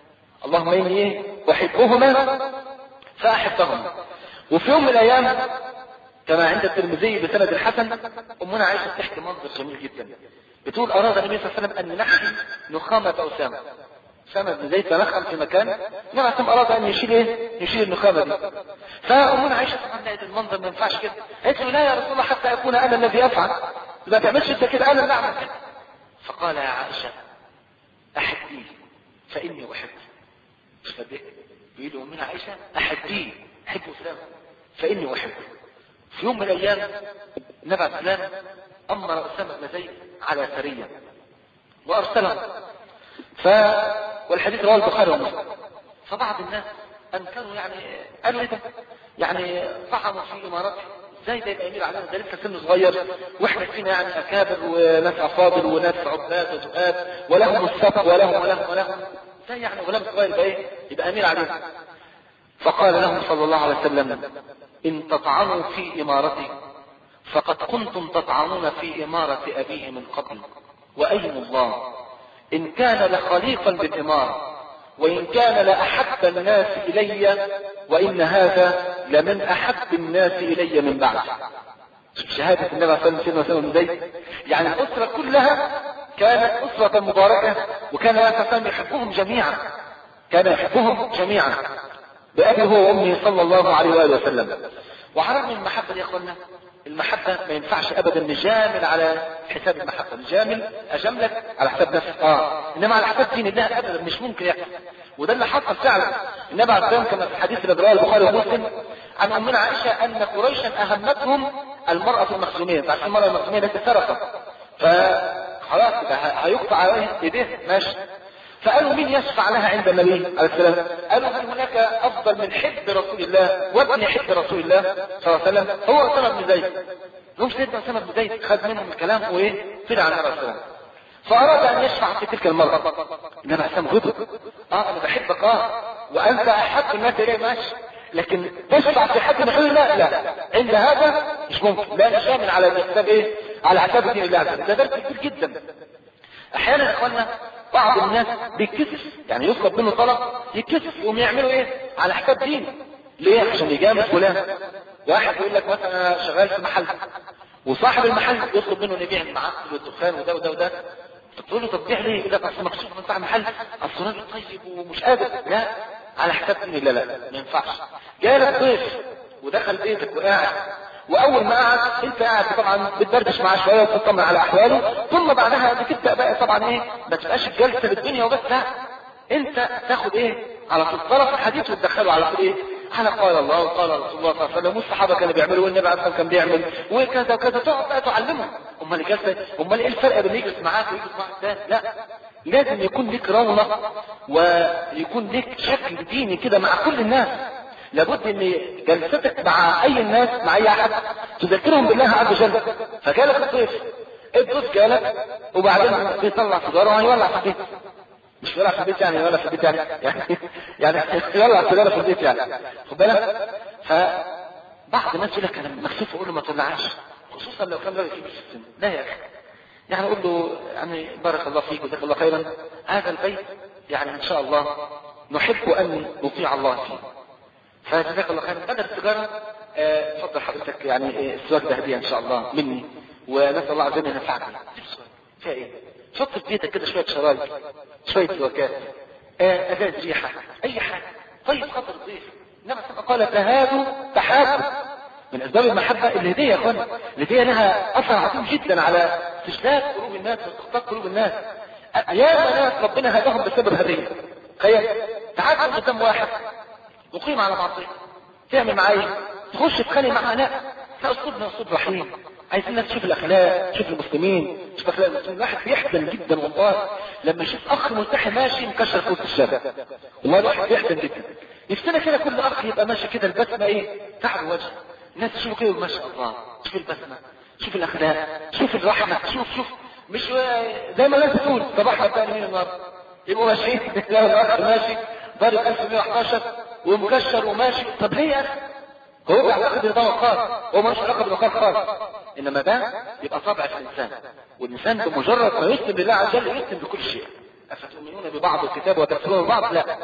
اللهم اني احبهما فاحبهما. وفي يوم من الايام كما عند الترمذي بسند الحسن امنا عائشه تحكي منظر جميل جدا، بتقول اراد النبي صلى الله عليه وسلم ان نحكي نخامه اسامه. اسامه بن زيد تنخم في مكان، النبي عليه الصلاه اراد ان يشيل ايه؟ يشيل النخامه دي. فامنا عائشه طبعا لقيت المنظر ما ينفعش كده، قالت له لا يا رسول الله حتى اكون انا الذي افعل، ما تعملش انت كده، انا اللي اعمل كده. فقال يا عائشه احبيه فاني احبه. مش فاهم بيقول له امنا عائشه احبيه، احب اسامه فاني احبه. في يوم من الايام النبي عليه السلام امر اسامه بن زيد على سريه وارسله، ف والحديث رواه البخاري ومسلم. فبعض الناس انكروا، يعني قالوا ايه ده؟ يعني طعنوا في امارته، ازاي ده يبقى امير علينا؟ ده لسه سنه صغير واحنا فينا يعني اكابر وناس افاضل وناس عباد وزهاد ولهم السبق ولهم ولهم ولهم، ازاي يعني غلام صغير يبقى ايه؟ يبقى امير علينا. فقال لهم صلى الله عليه وسلم ان تطعنوا في امارتي فقد كنتم تطعنون في امارة ابيه من قبل، وايم الله ان كان لخليقا بالامارة وان كان لاحب الناس الي وان هذا لمن احب الناس الي من بعد. شهادة النبي صلى الله عليه وسلم زي يعني الاسرة كلها كانت اسرة مباركة، وكان النبي صلى الله عليه وسلم يحبهم جميعا، كان يحبهم جميعا بأبيه هو وأمه صلى الله عليه وآله وسلم. وعلى رغم المحبة يا اخوانا، المحبة ما ينفعش ابدا نجامل على حساب المحبة، نجامل اجاملك على حساب نفسك، اه انما على حساب دين الله ابدا مش ممكن يحصل. وده اللي حصل فعلا. النبي عليه الصلاه والسلام كما في الحديث الذي رواه البخاري ومسلم عن امنا عائشه ان قريشا اهمتهم المراه المخزوميه، تعرفين المراه المخزوميه التي سرقت، فخلاص هيقطع عليه ايديه، ماشي. فقالوا مين يشفع لها عند النبي عليه السلام؟ قالوا هل هناك افضل من حب رسول الله وابن حب رسول الله صلى الله عليه وسلم؟ هو اسامه بن زيد. يوم سيدنا اسامه بن زيد خد منهم الكلام وايه؟ طلع على النبي صلى الله عليه وسلم. فاراد ان يشفع في تلك المرأة. النبي عليه السلام غضب، اه انا بحبك اه وانت احب الناس اليه، ماشي، لكن تشفع في حد من غير لا لا عند هذا مش ممكن، لا نشامل على حساب ايه؟ على حساب دين الله. ده درس كبير جدا. احيانا يا اخوانا بعض الناس بيتكسف، يعني يطلب منه طلب يتكسف يقوم يعملوا ايه؟ على حساب دين. ليه؟ عشان يجامل فلان. واحد يقول لك مثلا انا شغال في محل، وصاحب المحل يطلب منه نبيع المعسل والدخان وده وده وده، تقول له طب بيع ليه؟ يقول لك اصل مكسوف من صاحب المحل، اصل راجل طيب ومش قادر. لا، على حساب دين. لا لا ما ينفعش. جالك ضيف ودخل بيتك وقاعد، واول ما قعد انت قاعد طبعا بتدردش معاه شويه وتطمن على احواله، ثم بعدها بتبدا بقى طبعا ايه؟ ما تبقاش الجلسه بالدنيا وبس، لا، انت تاخد ايه؟ على طول طرف الحديث وتدخله على طول ايه؟ على قال الله وقال رسول الله صلى الله عليه وسلم والصحابه كانوا بيعملوا والنبي عليه الصلاه والسلام كان بيعمل وكذا وكذا، تقعد بقى تعلمهم. امال الجلسه، امال ايه الفرق بين يجلس معاك ويجلس مع الثاني؟ لا، لازم يكون لك رونق ويكون لك شكل ديني كده مع كل الناس. لابد ان جلستك مع اي الناس، مع اي احد، تذكرهم بالله عز وجل. فجالك الضيف، الضيف جالك وبعدين بيطلع سيجاره وهيولع في البيت، مش يولع في البيت يعني يولع في البيت يعني يعني يعني يولع سيجاره في البيت يعني، خد بالك. فبعض الناس يقول لك انا مكسوف اقول له ما تولعش، خصوصا لو كان راجل كبير في السن. لا يا اخي، يعني اقول له يعني بارك الله فيك وجزاك الله خيرا، هذا البيت يعني ان شاء الله نحب ان نطيع الله فيه، فجزاك الله خيرا. بدل السيجاره اتفضل آه حضرتك يعني السواك ده هديه ان شاء الله مني، ونسال الله عز وجل ان ينفعك. فيها ايه؟ حط في بيتك كده شويه شرايط، شويه سواكات، آه ازاز ريحه، اي حاجه طيب خاطر الضيف. انما قال تهادوا تحابوا. من اسباب المحبه الهديه يا اخوانا. الهديه لها اثر عظيم جدا على استشلاء قلوب الناس واستخفاف قلوب الناس. يا ناس ربنا هداهم بسبب هديه. تخيل تعال قدام واحد مقيم على معصيه، تعمل معاه ايه؟ تخش تخلي معاه؟ لا، احنا اسلوبنا اسلوب رحيم، عايزين الناس تشوف الاخلاق، تشوف المسلمين، تشوف اخلاق المسلمين. الواحد بيحزن جدا والله لما يشوف اخ ملتحي ماشي مكشر في وسط الشارع، والله الواحد بيحزن جدا. نفسنا كده كل اخ يبقى ماشي كده البسمه ايه؟ تعب الوجه، الناس تشوفه كده ما شاء الله، شوف البسمه، شوف الاخلاق، شوف الرحمه، شوف شوف مش زي ما الناس تقول صباح الثاني من النهار يبقوا ماشيين لو الاخ ماشي ضارب ألف ومئة وأحد عشر ومكشر وماشي. طب ليه يا اخي؟ هو بيعتقد ان ده وقار، هو مالوش علاقه بالوقار خالص. انما ده يبقى طبع في الانسان، والانسان بمجرد ما يسلم لله عز وجل يسلم بكل شيء. افتؤمنون ببعض الكتاب وتكفرون ببعض؟ لا،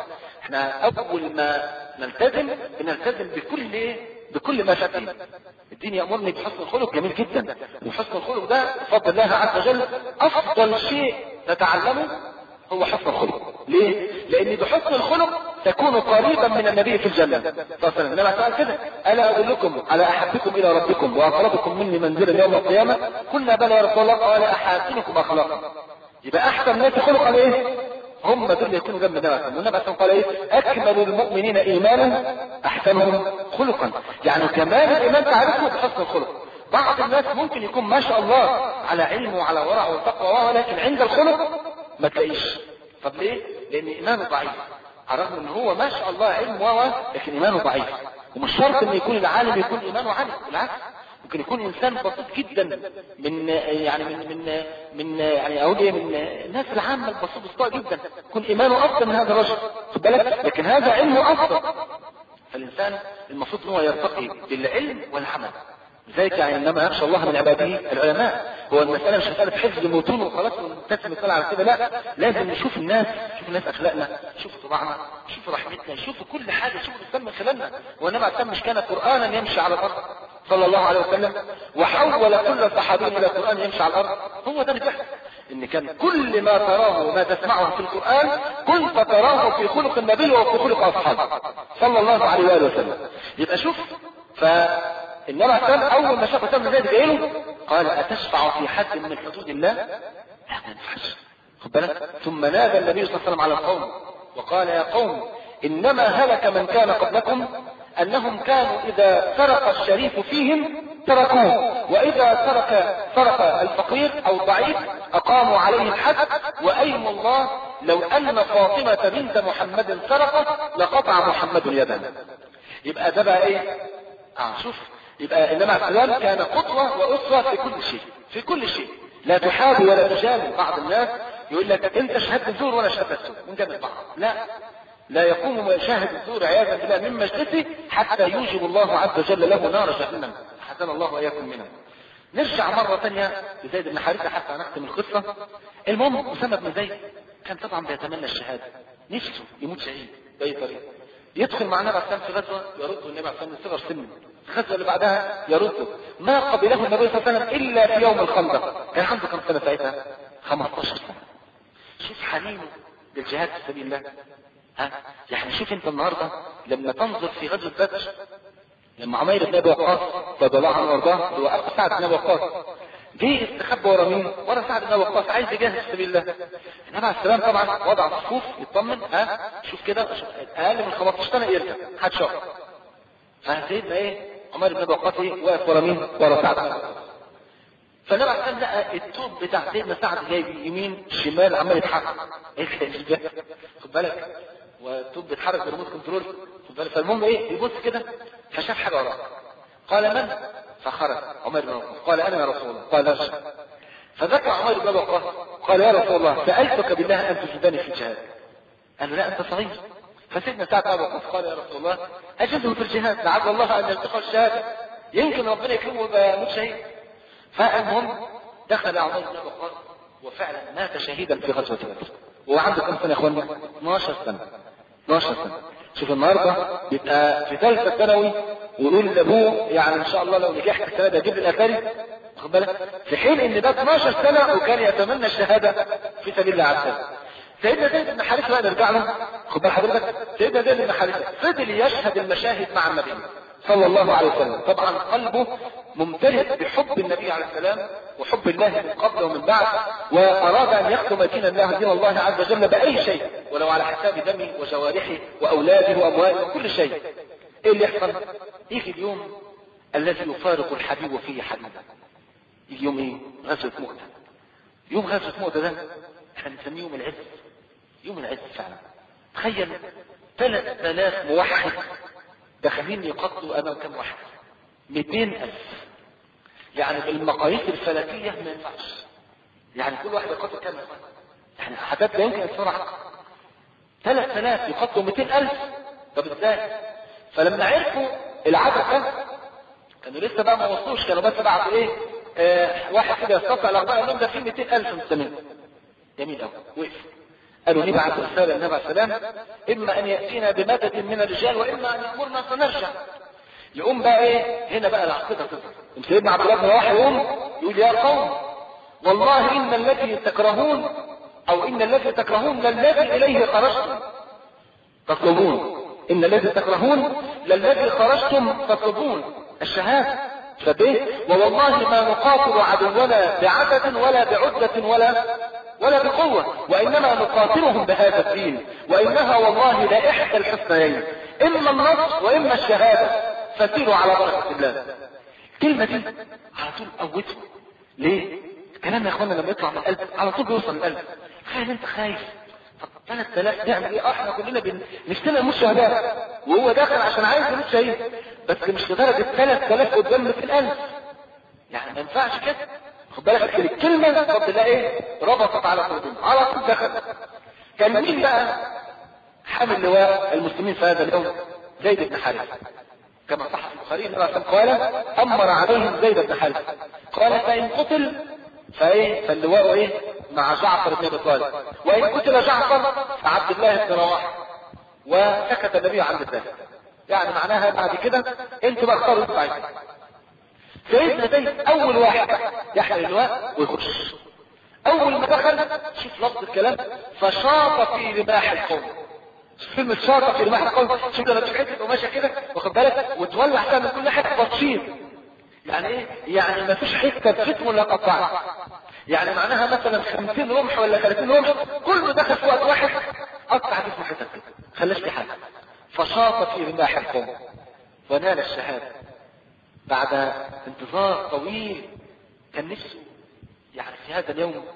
احنا اول ما نلتزم بنلتزم بكل ايه بكل ما في الدين. الدين يأمرني بحسن الخلق، جميل جدا، وحسن الخلق ده بفضل الله عز وجل افضل شيء نتعلمه هو حسن الخلق. ليه؟ لان بحسن الخلق تكون قريبا من النبي في الجنة صلى الله عليه وسلم. لما قال كده: الا ادلكم على احبكم الى ربكم واقربكم مني منزلا يوم القيامة؟ قلنا بلى يا رسول الله. قال: احاسنكم اخلاقا. يبقى احسن ناس خلقا ايه؟ هم دول يكونوا جنب النبي عليه الصلاه والسلام. قال ايه؟ اكمل المؤمنين ايمانا احسنهم خلقا. يعني كمال الايمان تعرفه بحسن الخلق. بعض الناس ممكن يكون ما شاء الله على علم وعلى ورع وتقوى، ولكن عند الخلق ما تلاقيش. طب ليه؟ لان ايمانه ضعيف، على الرغم ان هو ما شاء الله علم و لكن ايمانه ضعيف. ومش شرط ان يكون العالم يكون ايمانه عالي، بالعكس ممكن يكون انسان بسيط جدا من يعني من من من يعني اقول ايه من الناس العامه البسيط بسيطه جدا، يكون ايمانه افضل من هذا الرجل، خد بالك، لكن هذا علمه افضل. فالانسان المفروض ان هو يرتقي بالعلم والعمل. لذلك يعني انما يخشى الله من عباده العلماء. هو المساله مش مساله حفظ متون وخلاص ونتسم مثال على كده، لا، لازم نشوف الناس، نشوف الناس اخلاقنا، نشوف طباعنا، نشوف رحمتنا، نشوف كل حاجه، نشوف الانسان من خلالنا. وانما الانسان مش كان قرانا يمشي على الارض صلى الله عليه وسلم، وحول كل صحابي الى قران يمشي على الارض. هو ده اللي بيحصل، ان كان كل ما تراه وما تسمعه في القران كنت تراه في خلق النبي وفي خلق اصحابه صلى الله عليه واله وسلم. يبقى شوف، فانما كان اول ما شاف سلم زيد جاي له قال: اتشفع في حد من حدود الله؟ لا، ما ينفعش، خد بالك. ثم نادى النبي صلى الله عليه وسلم على القوم وقال: يا قوم، انما هلك من كان قبلكم انهم كانوا اذا سرق الشريف فيهم تركوه، واذا سرق سرق الفقير او الضعيف اقاموا عليه الحد، وايم الله لو ان فاطمة بنت محمد سرقت لقطع محمد يده. يبقى ده بقى ايه؟ اه شوف، يبقى انما السلام كان قدوة واسوة في كل شيء، في كل شيء. لا تحابي ولا تجامل. بعض الناس يقول لك انت شهادة الزور وانا شهادة الزور من جنب بعض. لا، لا يقوم شاهد الزور عياذا بالله من مجلسه حتى يوجب الله عز وجل له نار جهنم، حسن الله واياكم منها. نرجع مرة ثانية لزيد بن حارثة حتى نختم القصة. المهم أسامة بن زيد كان طبعا بيتمنى الشهادة، نفسه يموت شهيد بأي طريقة. يدخل مع النبي عليه الصلاة والسلام في غزوة يرده النبي عليه الصلاة والسلام صغر سن، الغزوة اللي بعدها يرده. ما قبله النبي صلى الله عليه وسلم إلا في يوم الخندق. كان عنده كم سنة ساعتها؟ خمستاشر سنة. شوف حنينه للجهاد في سبيل الله. ها يعني شوف انت النهارده لما تنظر في غزوة بدر، لما عمير بن ابي وقاص رضي الله عنه وارضاه اللي هو سعد بن ابي وقاص جه استخبى ورا مين؟ ورا سعد بن ابي وقاص عايز يجاهد في سبيل الله. النبي عليه السلام طبعا وضع الصفوف يطمن، ها شوف كده اقل من خمستاشر سنة يرجع حد شهر. فسيدنا ايه؟ عمير بن ابي وقاص واقف ورا مين؟ ورا سعد بن ابي وقاص. فالنبي عليه السلام لقى التوب بتاع سيدنا سعد جاي يمين شمال عمال يتحرك. ايه ده؟ خد بالك، والتوب بيتحرك بريموت كنترول. فالمهم ايه؟ يبص كده فشاف حاجه وراه. قال: من؟ فخرج عمر بن وقاص. قال: انا يا رسول الله. قال: ارجع. فذكر عمر بن وقاص قال: يا رسول الله، سالتك بالله ان تجدني في الجهاد. قال له: لا، انت صغير. فسيدنا سعد بن وقاص قال: يا رسول الله، اجده في الجهاد لعل الله ان يلتقى الشهاده، يمكن ربنا يكرمه ويبقى شهيد. فالمهم دخل عمر بن وقاص وفعلا مات شهيدا في غزوه بدر. وهو عنده كم سنه يا اخوانا؟ اثناشر سنه. اثناشر سنه. شوف النهارده يبقى في ثالثه ثانوي ويقول لابوه يعني ان شاء الله لو نجحت السنه دي اجيب لي الاتاري، واخد بالك؟ في حين ان ده اثناشر سنه وكان يتمنى الشهاده في سبيل الله عز وجل. سيدنا زيد بن حارثة بقى نرجع له، خد بال حضرتك، سيدنا زيد بن حارثة فضل يشهد المشاهد مع النبي صلى الله عليه وسلم. طبعا قلبه ممتلئ بحب النبي عليه السلام وحب الله من قبل ومن بعد، واراد ان يخدم دين الله دين الله عز وجل باي شيء ولو على حساب دمه وجوارحه واولاده وامواله وكل شيء. ايه اللي يحصل؟ يجي اليوم الذي يفارق الحبيب فيه حبيبه. يجي يوم ايه؟ غزوة مؤتة. يوم غزوة مؤتة ده احنا بنسميه يوم العز، يوم العز فعلا. تخيل ثلاث آلاف موحد داخلين يقتلوا امام كم واحد؟ مئتين ألف. يعني بالمقاييس الفلكية ما ينفعش. يعني كل واحد يقتل كم؟ يعني حاجات لا يمكن الصراحة. ثلاث آلاف يقتلوا مئتين ألف. طب ازاي؟ فلما عرفوا العدد ده كانوا لسه بقى ما وصلوش، كانوا بس بعد ايه؟ آه واحد كده يستطيع الاربعه يوم ده فيه مئتين ألف مسلمين. جميل قوي. وقف قالوا نبعث رسالة للنبي عليه السلام، إما أن يأتينا بمدد من الرجال وإما أن يأمرنا فنرجع. يقوم بقى إيه؟ هنا بقى العقيدة تظهر. سيدنا عبد الله بن رواحة يقوم يقول يا قوم والله إن الذي تكرهون أو إن الذي تكرهون للذي إليه خرجتم تطلبون، إن الذي تكرهون للذي خرجتم تطلبون الشهادة. فبيه ووالله ما نقاتل عدونا بعدد ولا بعدة ولا ولا بقوة، وإنما نقاتلهم بهذا الدين، وإنها والله لا إحدى الحسنيين، إما النصر وإما الشهادة، فسيروا على بركة الله. الكلمة دي على طول قوته. ليه؟ الكلام يا اخوانا لما يطلع من القلب على طول بيوصل للقلب. تخيل انت خايف، طب ثلاث آلاف نعمل ايه؟ احنا كلنا بنشتغل مش شهداء، وهو داخل عشان عايز يموت شهيد، بس مش لدرجة ثلاث آلاف قدام في القلب، يعني ما ينفعش كده. خد بالك الكلمة طب تلاقي ايه؟ ربطت على قلوبهم على طول دخل. كان مين بقى حامل لواء المسلمين في هذا اليوم؟ زيد بن حارثة، كما صح في البخاري النبي صلى الله عليه وسلم قال امر عليهم زيد بن حارثة قال فان قتل فايه فاللواء ايه مع جعفر بن ابي طالب، وان قتل جعفر فعبد الله بن رواحه، وسكت النبي عن ذلك. يعني معناها بعد كده انتوا بقى اختاروا انتوا عايزين. سيدنا زيد اول واحد يحمل اللواء ويخش. اول ما دخل شوف لفظ الكلام فشاط في رماح القوم. كلمة شاطة في رماح القوم، شوف لما تشوف حتة قماشة كده واخد بالك وتولع فيها من كل حتة بتشير. يعني ايه؟ يعني ما فيش حتة فتم ولا قطع. يعني معناها مثلا خمسين رمح ولا ثلاثين رمح كله دخل في وقت واحد قطع جسم حتة كده خلاش في حاجة. فشاط في رماح القوم ونال الشهادة بعد انتظار طويل. كان نفسه يعني في هذا اليوم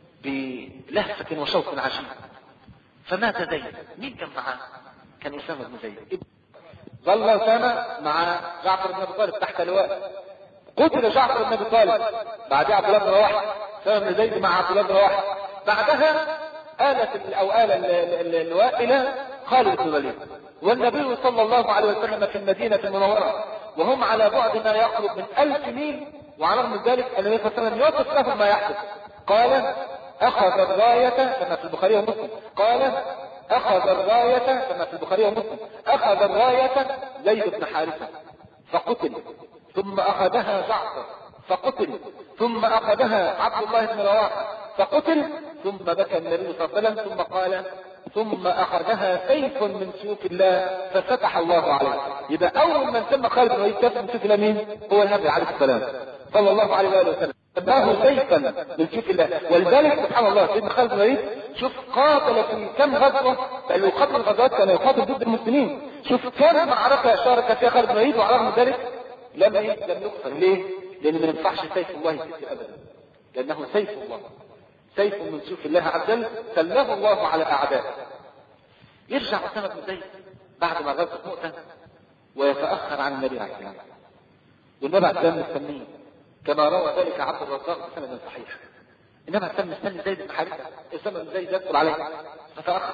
بلهفة وشوق عجيب. فمات زيد. مين كان معاه؟ كان أسامة بن زيد. ظل أسامة مع جعفر بن أبي طالب تحت لواء. قتل جعفر بن أبي طالب بعد عبد الله بن رواحة. أسامة بن زيد مع عبد الله بن رواحة. بعدها آلت أو آل اللواء إلى خالد بن الوليد، والنبي صلى الله عليه وسلم في المدينة المنورة وهم على بعد ما يقرب من ألف ميل، وعلى رغم ذلك النبي صلى الله عليه وسلم يوصف لهم ما يحدث. قال أخذ الراية كما في البخاري ومسلم، قال أخذ الراية كما في البخاري ومسلم أخذ الراية زيد بن حارثة فقتل، ثم أخذها جعفر فقتل، ثم أخذها عبد الله بن رواحة فقتل، ثم بكى النبي صلى الله عليه وسلم ثم قال ثم أخذها سيف من سيوف الله ففتح الله عليه. يبقى أول من سمى خالد بن الوليد سيف من سيوف الله مين؟ هو النبي عليه السلام صلى الله عليه وآله وسلم، سماه سيفا من سيوف الله. ولذلك سبحان الله سيدنا خالد بن الوليد شوف قاتل في كم غزوة، بل يقاتل الغزوات كان يقاتل ضد المسلمين. شوف كم معركة شارك فيها خالد بن الوليد، وعلى رغم ذلك لم لم يقتل. ليه؟ لأن ما ينفعش سيف الله يكفي أبدا، لأنه سيف الله، سيف من سيوف الله عز وجل سلمه الله على أعدائه. يرجع أسامة بن زيد بعد ما غزوة مؤتة ويتأخر عن النبي عليه السلام، والنبي عليه السلام مستنيه كما روى ذلك عبد الرزاق بسند صحيح. النبي عليه السلام مستني زيد بن حارثة، أسامة بن زيد يدخل عليه فتأخر،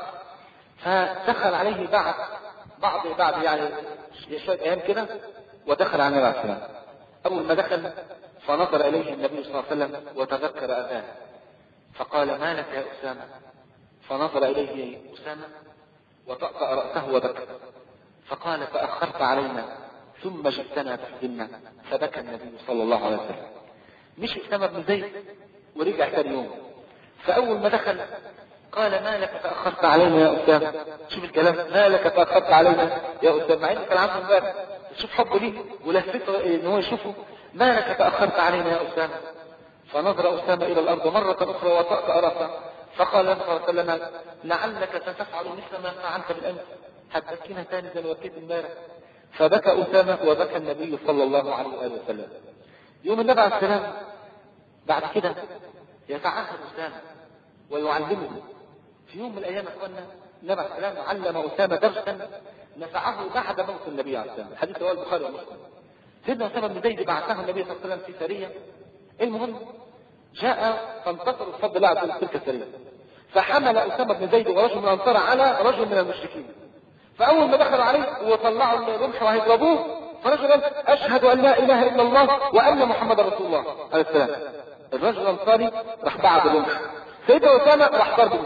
فدخل عليه بعد بعض بعد يعني شوية أيام كده ودخل على النبي عليه السلام. أول ما دخل فنظر إليه النبي صلى الله عليه وسلم وتذكر أذاه فقال ما لك يا أسامة؟ فنظر إليه أسامة وطأطأ رأسه وبكى فقال فأخرت علينا ثم جئتنا تحزننا، فبكى النبي صلى الله عليه وسلم. مش أسامة بن زيد ورجع ثاني يوم، فأول ما دخل قال ما لك تأخرت علينا يا أسامة؟ شوف الكلام، ما لك تأخرت علينا يا أسامة، مع إنه كان عنده امبارح. شوف حبه ليه ولهفته إن هو يشوفه. ما لك تأخرت علينا يا أسامة؟ فنظر أسامة إلى الأرض مرة أخرى وطأطأ رأسه فقال صلى الله عليه وسلم لعلك ستفعل مثل ما فعلت بالأمس، هتبكينا ثاني زي ما بكيت امبارح. فبكى أسامة وبكى النبي صلى الله عليه وآله وسلم. يوم النبي عليه السلام بعد كده يتعهد أسامة ويعلمه. في يوم من الأيام أخوانا النبي عليه السلام علم أسامة درسا نفعه بعد موت النبي عليه السلام. حديث رواه البخاري ومسلم. سيدنا أسامة بن زيد بعثه النبي صلى الله عليه وسلم في سرية. المهم جاء فانتصروا بفضل الله عز وجل تلك السرية، فحمل أسامة بن زيد ورجل من الأنصار على رجل من المشركين. فأول ما دخلوا عليه وطلعوا الرمح وهيضربوه فرجل قال أشهد أن لا إله إلا الله وأن محمد رسول الله عليه السلام. الرجل الأنصاري راح بعد الرمح، سيدنا أسامة راح ضرب بالسيف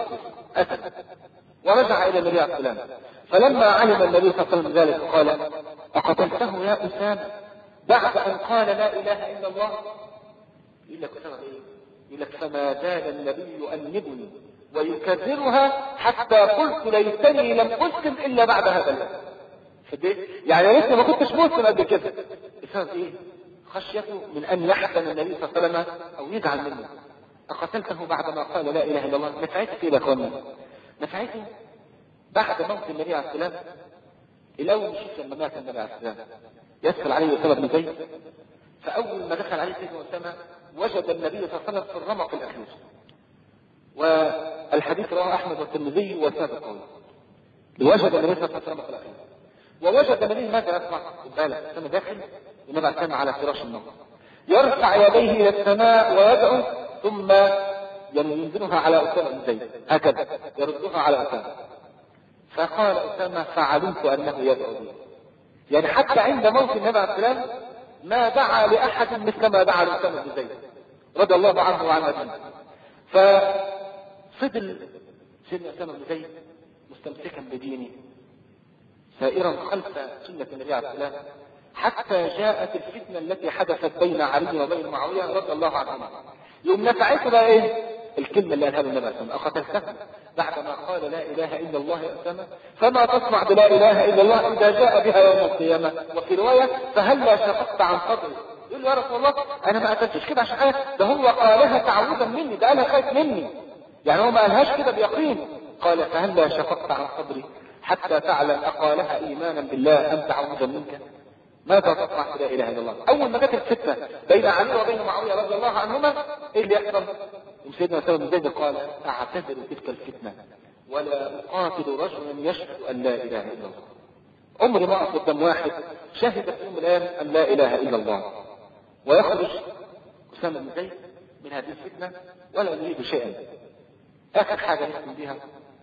أسد، ورجع إلى النبي عليه السلام. فلما علم النبي صلى الله عليه وسلم ذلك قال: أقتلته يا أسامة بعد أن قال لا إله إلا الله؟ يقول لك أسامة إيه؟ يقول لك: فما زال النبي يؤنبني ويكررها حتى قلت ليتني لم أسلم إلا بعد هذا اليوم. يعني لسه ما كنتش مسلم قبل كده. بسبب إيه؟ خشيته من أن يحزن النبي صلى الله عليه وسلم أو يزعل منه. أقتلته بعد ما قال لا إله إلا الله. نفعته كده يا أخوانا، نفعته بعد موت النبي عليه السلام. الأول مشيت لما مات النبي عليه السلام يدخل عليه أسامة بن زيد، فأول ما دخل عليه سيدنا أسامة وجد النبي صلى الله عليه وسلم في الرمق الأخير، والحديث رواه أحمد والترمذي وسند قوي. وجد النبي صلى الله عليه وسلم في الرمق الأخير، ووجد النبي ماذا يصنع؟ بالك أسامة داخل النبي عليه السلام على فراش النوم، يرفع يديه إلى السماء ويدعو، ثم ينزلها على أسامة بن زيد هكذا يردها على أسامة. فقال أسامة: فعلمت أنه يدعو لي. يعني حتى عند موت النبي عليه السلام ما دعا لأحد مثل ما دعا لأسامة بن زيد رضي الله عنه وعن أبيه. ففضل سيدنا أسامة بن زيد مستمسكا بدينه سائرا خلف سنة النبي عليه السلام حتى جاءت الفتنة التي حدثت بين علي وبين معاوية رضي الله عنهما. يوم نفعته بقى ايه؟ الكلمة اللي قالها النبي عليه السلام: أقتلته بعدما قال لا إله إلا الله يا أسامة؟ فما تصنع بلا إله إلا الله إذا جاء بها يوم القيامة؟ وفي رواية: فهلا شققت عن صدري. يقول له: يا رسول الله أنا ما قتلتش كده عشان حاجة، ده هو قالها تعوذا مني، ده قالها خايف مني، يعني هو ما قالهاش كده بيقين. قال: فهلا شققت عن صدري حتى تعلم أقالها إيمانا بالله أم تعوذا منك؟ ماذا تصنع لا اله الا الله؟ اول ما جت الفتنه بين علي وبين معاويه رضي الله عنهما، ايه اللي يحصل؟ سيدنا أسامة بن زيد قال: اعتذر تلك الفتنه ولا اقاتل رجلا يشهد ان لا اله الا الله. عمري ما اقف قدام واحد شهد في يوم من الايام ان لا اله الا الله. ويخرج أسامة بن زيد من هذه الفتنه ولا يريد شيئا. اخر حاجه نختم بها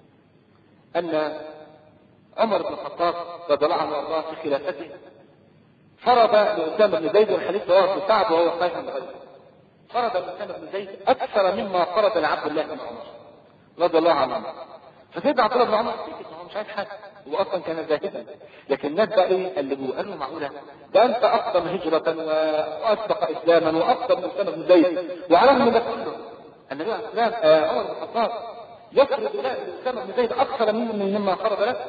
ان عمر بن الخطاب رضي الله عنه وارضاه في خلافته فرض لأسامة بن زيد، والحديث رواه ابن سعد وهو صحيح البخاري، فرض لأسامة بن زيد أكثر مما فرض لعبد الله بن عمر رضي الله عنه. فسيدنا عبد الله بن عمر هو مش عايز حاجة، هو أصلا كان زاهدا، لكن الناس بقى إيه قلبوه، قالوا: معقولة ده أنت أقدم هجرة وأسبق إسلاما وأقدم من أسامة بن زيد، وعلى من ده كله النبي عليه السلام عمر بن الخطاب يفرض لأسامة بن زيد أكثر مما فرض له.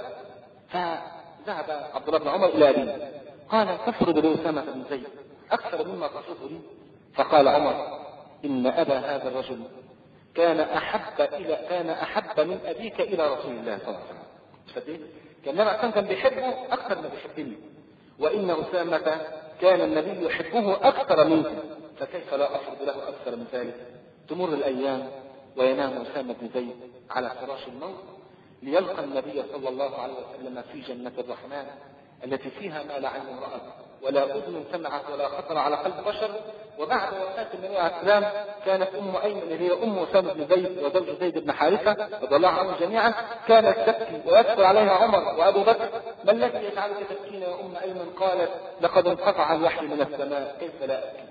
فذهب عبد الله بن عمر إلى أبيه قال: تفرض لأسامة بن زيد أكثر مما تفرض لي؟ فقال عمر: إن أبا هذا الرجل كان أحب إلى كان أحب من أبيك إلى رسول الله صلى الله عليه وسلم. كان النبي كان بيحبه أكثر ما بيحبني، وإن أسامة كان النبي يحبه أكثر منك، فكيف لا أفرض له أكثر من ذلك؟ تمر الأيام وينام أسامة بن زيد على فراش الموت ليلقى النبي صلى الله عليه وسلم في جنة الرحمن التي فيها ما لا عين رأت ولا أذن سمعت ولا خطر على قلب بشر. وبعد وفاة النبي عليه السلام كانت أم أيمن اللي هي أم أسامة بن زيد وزوج زيد بن حارثة رضي الله عنهم جميعا كانت تبكي ويدخل عليها عمر وأبو بكر: ما الذي يجعلك تبكين يا أم أيمن؟ قالت: لقد انقطع الوحي من السماء، كيف لا أبكي؟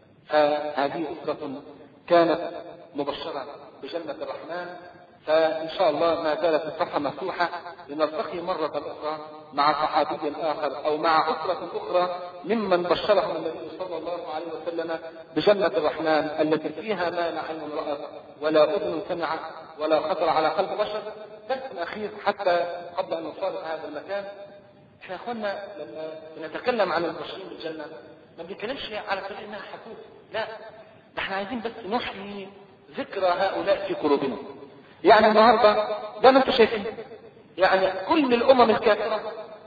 فهذه أسرة كانت مبشرة بجنة الرحمن. فإن شاء الله ما زالت الصفحة مفتوحة لنلتقي مرة أخرى مع صحابي آخر أو مع أسرة أخرى ممن بشرهم النبي صلى الله عليه وسلم بجنة الرحمن التي فيها ما لا عين رأت ولا أذن سمعت ولا خطر على قلب بشر. درس أخير حتى قبل أن نفارق هذا المكان. احنا أخوانا لما نتكلم عن المبشرين بالجنة ما بنتكلمش على سبيل انها حدوث، لا، ده احنا عايزين بس نحيي ذكرى هؤلاء في قلوبنا. يعني النهارده ده ما انتم شايفين، يعني كل الامم الكافره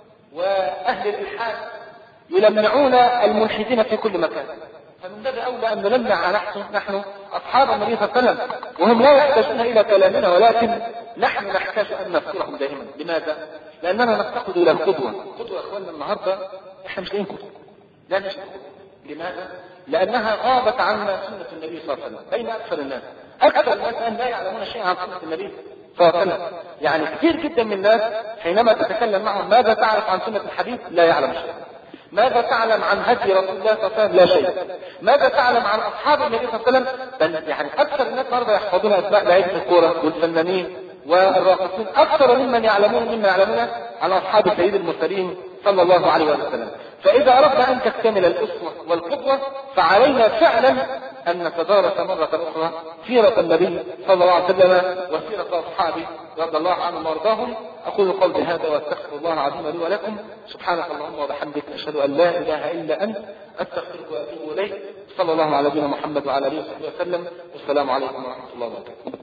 واهل الالحاد يلمعون الملحدين في كل مكان، فمن باب اولى ان نلمع نحن نحن اصحاب النبي صلى الله عليه وسلم، وهم لا يحتاجون الى كلامنا ولكن نحن نحتاج ان نذكرهم دائما. لماذا؟ لاننا نفتقد الى القدوه. القدوه يا اخواننا النهارده احنا مش لاقيين قدوه، لا مش لماذا؟ لانها غابت عنا سنه النبي صلى الله عليه وسلم بين اكثر الناس. اكثر الناس الان لا يعلمون شيئا عن سنه النبي صلى الله عليه وسلم. يعني كثير جدا من الناس حينما تتكلم معهم ماذا تعرف عن سنه الحديث لا يعلم شيئا. ماذا تعلم عن هدي رسول الله صلى الله عليه وسلم؟ لا شيء. ماذا تعلم عن اصحاب النبي صلى الله عليه وسلم؟ بل يعني اكثر الناس النهارده يحفظون اسماء لعيبه الكوره والفنانين والراقصين أكثر ممن يعلمون مما يعلمون عن أصحاب سيد المرسلين صلى الله عليه وسلم. فإذا أردنا أن تكتمل الأسوة والقدوة فعلينا فعلا أن نتدارس مرة أخرى سيرة النبي صلى الله عليه وسلم وسيرة أصحابه رضي الله عنهم وارضاهم. أقول قولي هذا واستغفر الله العظيم لي ولكم. سبحانك اللهم وبحمدك أشهد أن لا إله إلا أنت أستغفرك وأتوب إليك. صلى الله على نبينا محمد وعلى آله وصحبه وسلم. والسلام عليكم ورحمة الله وبركاته.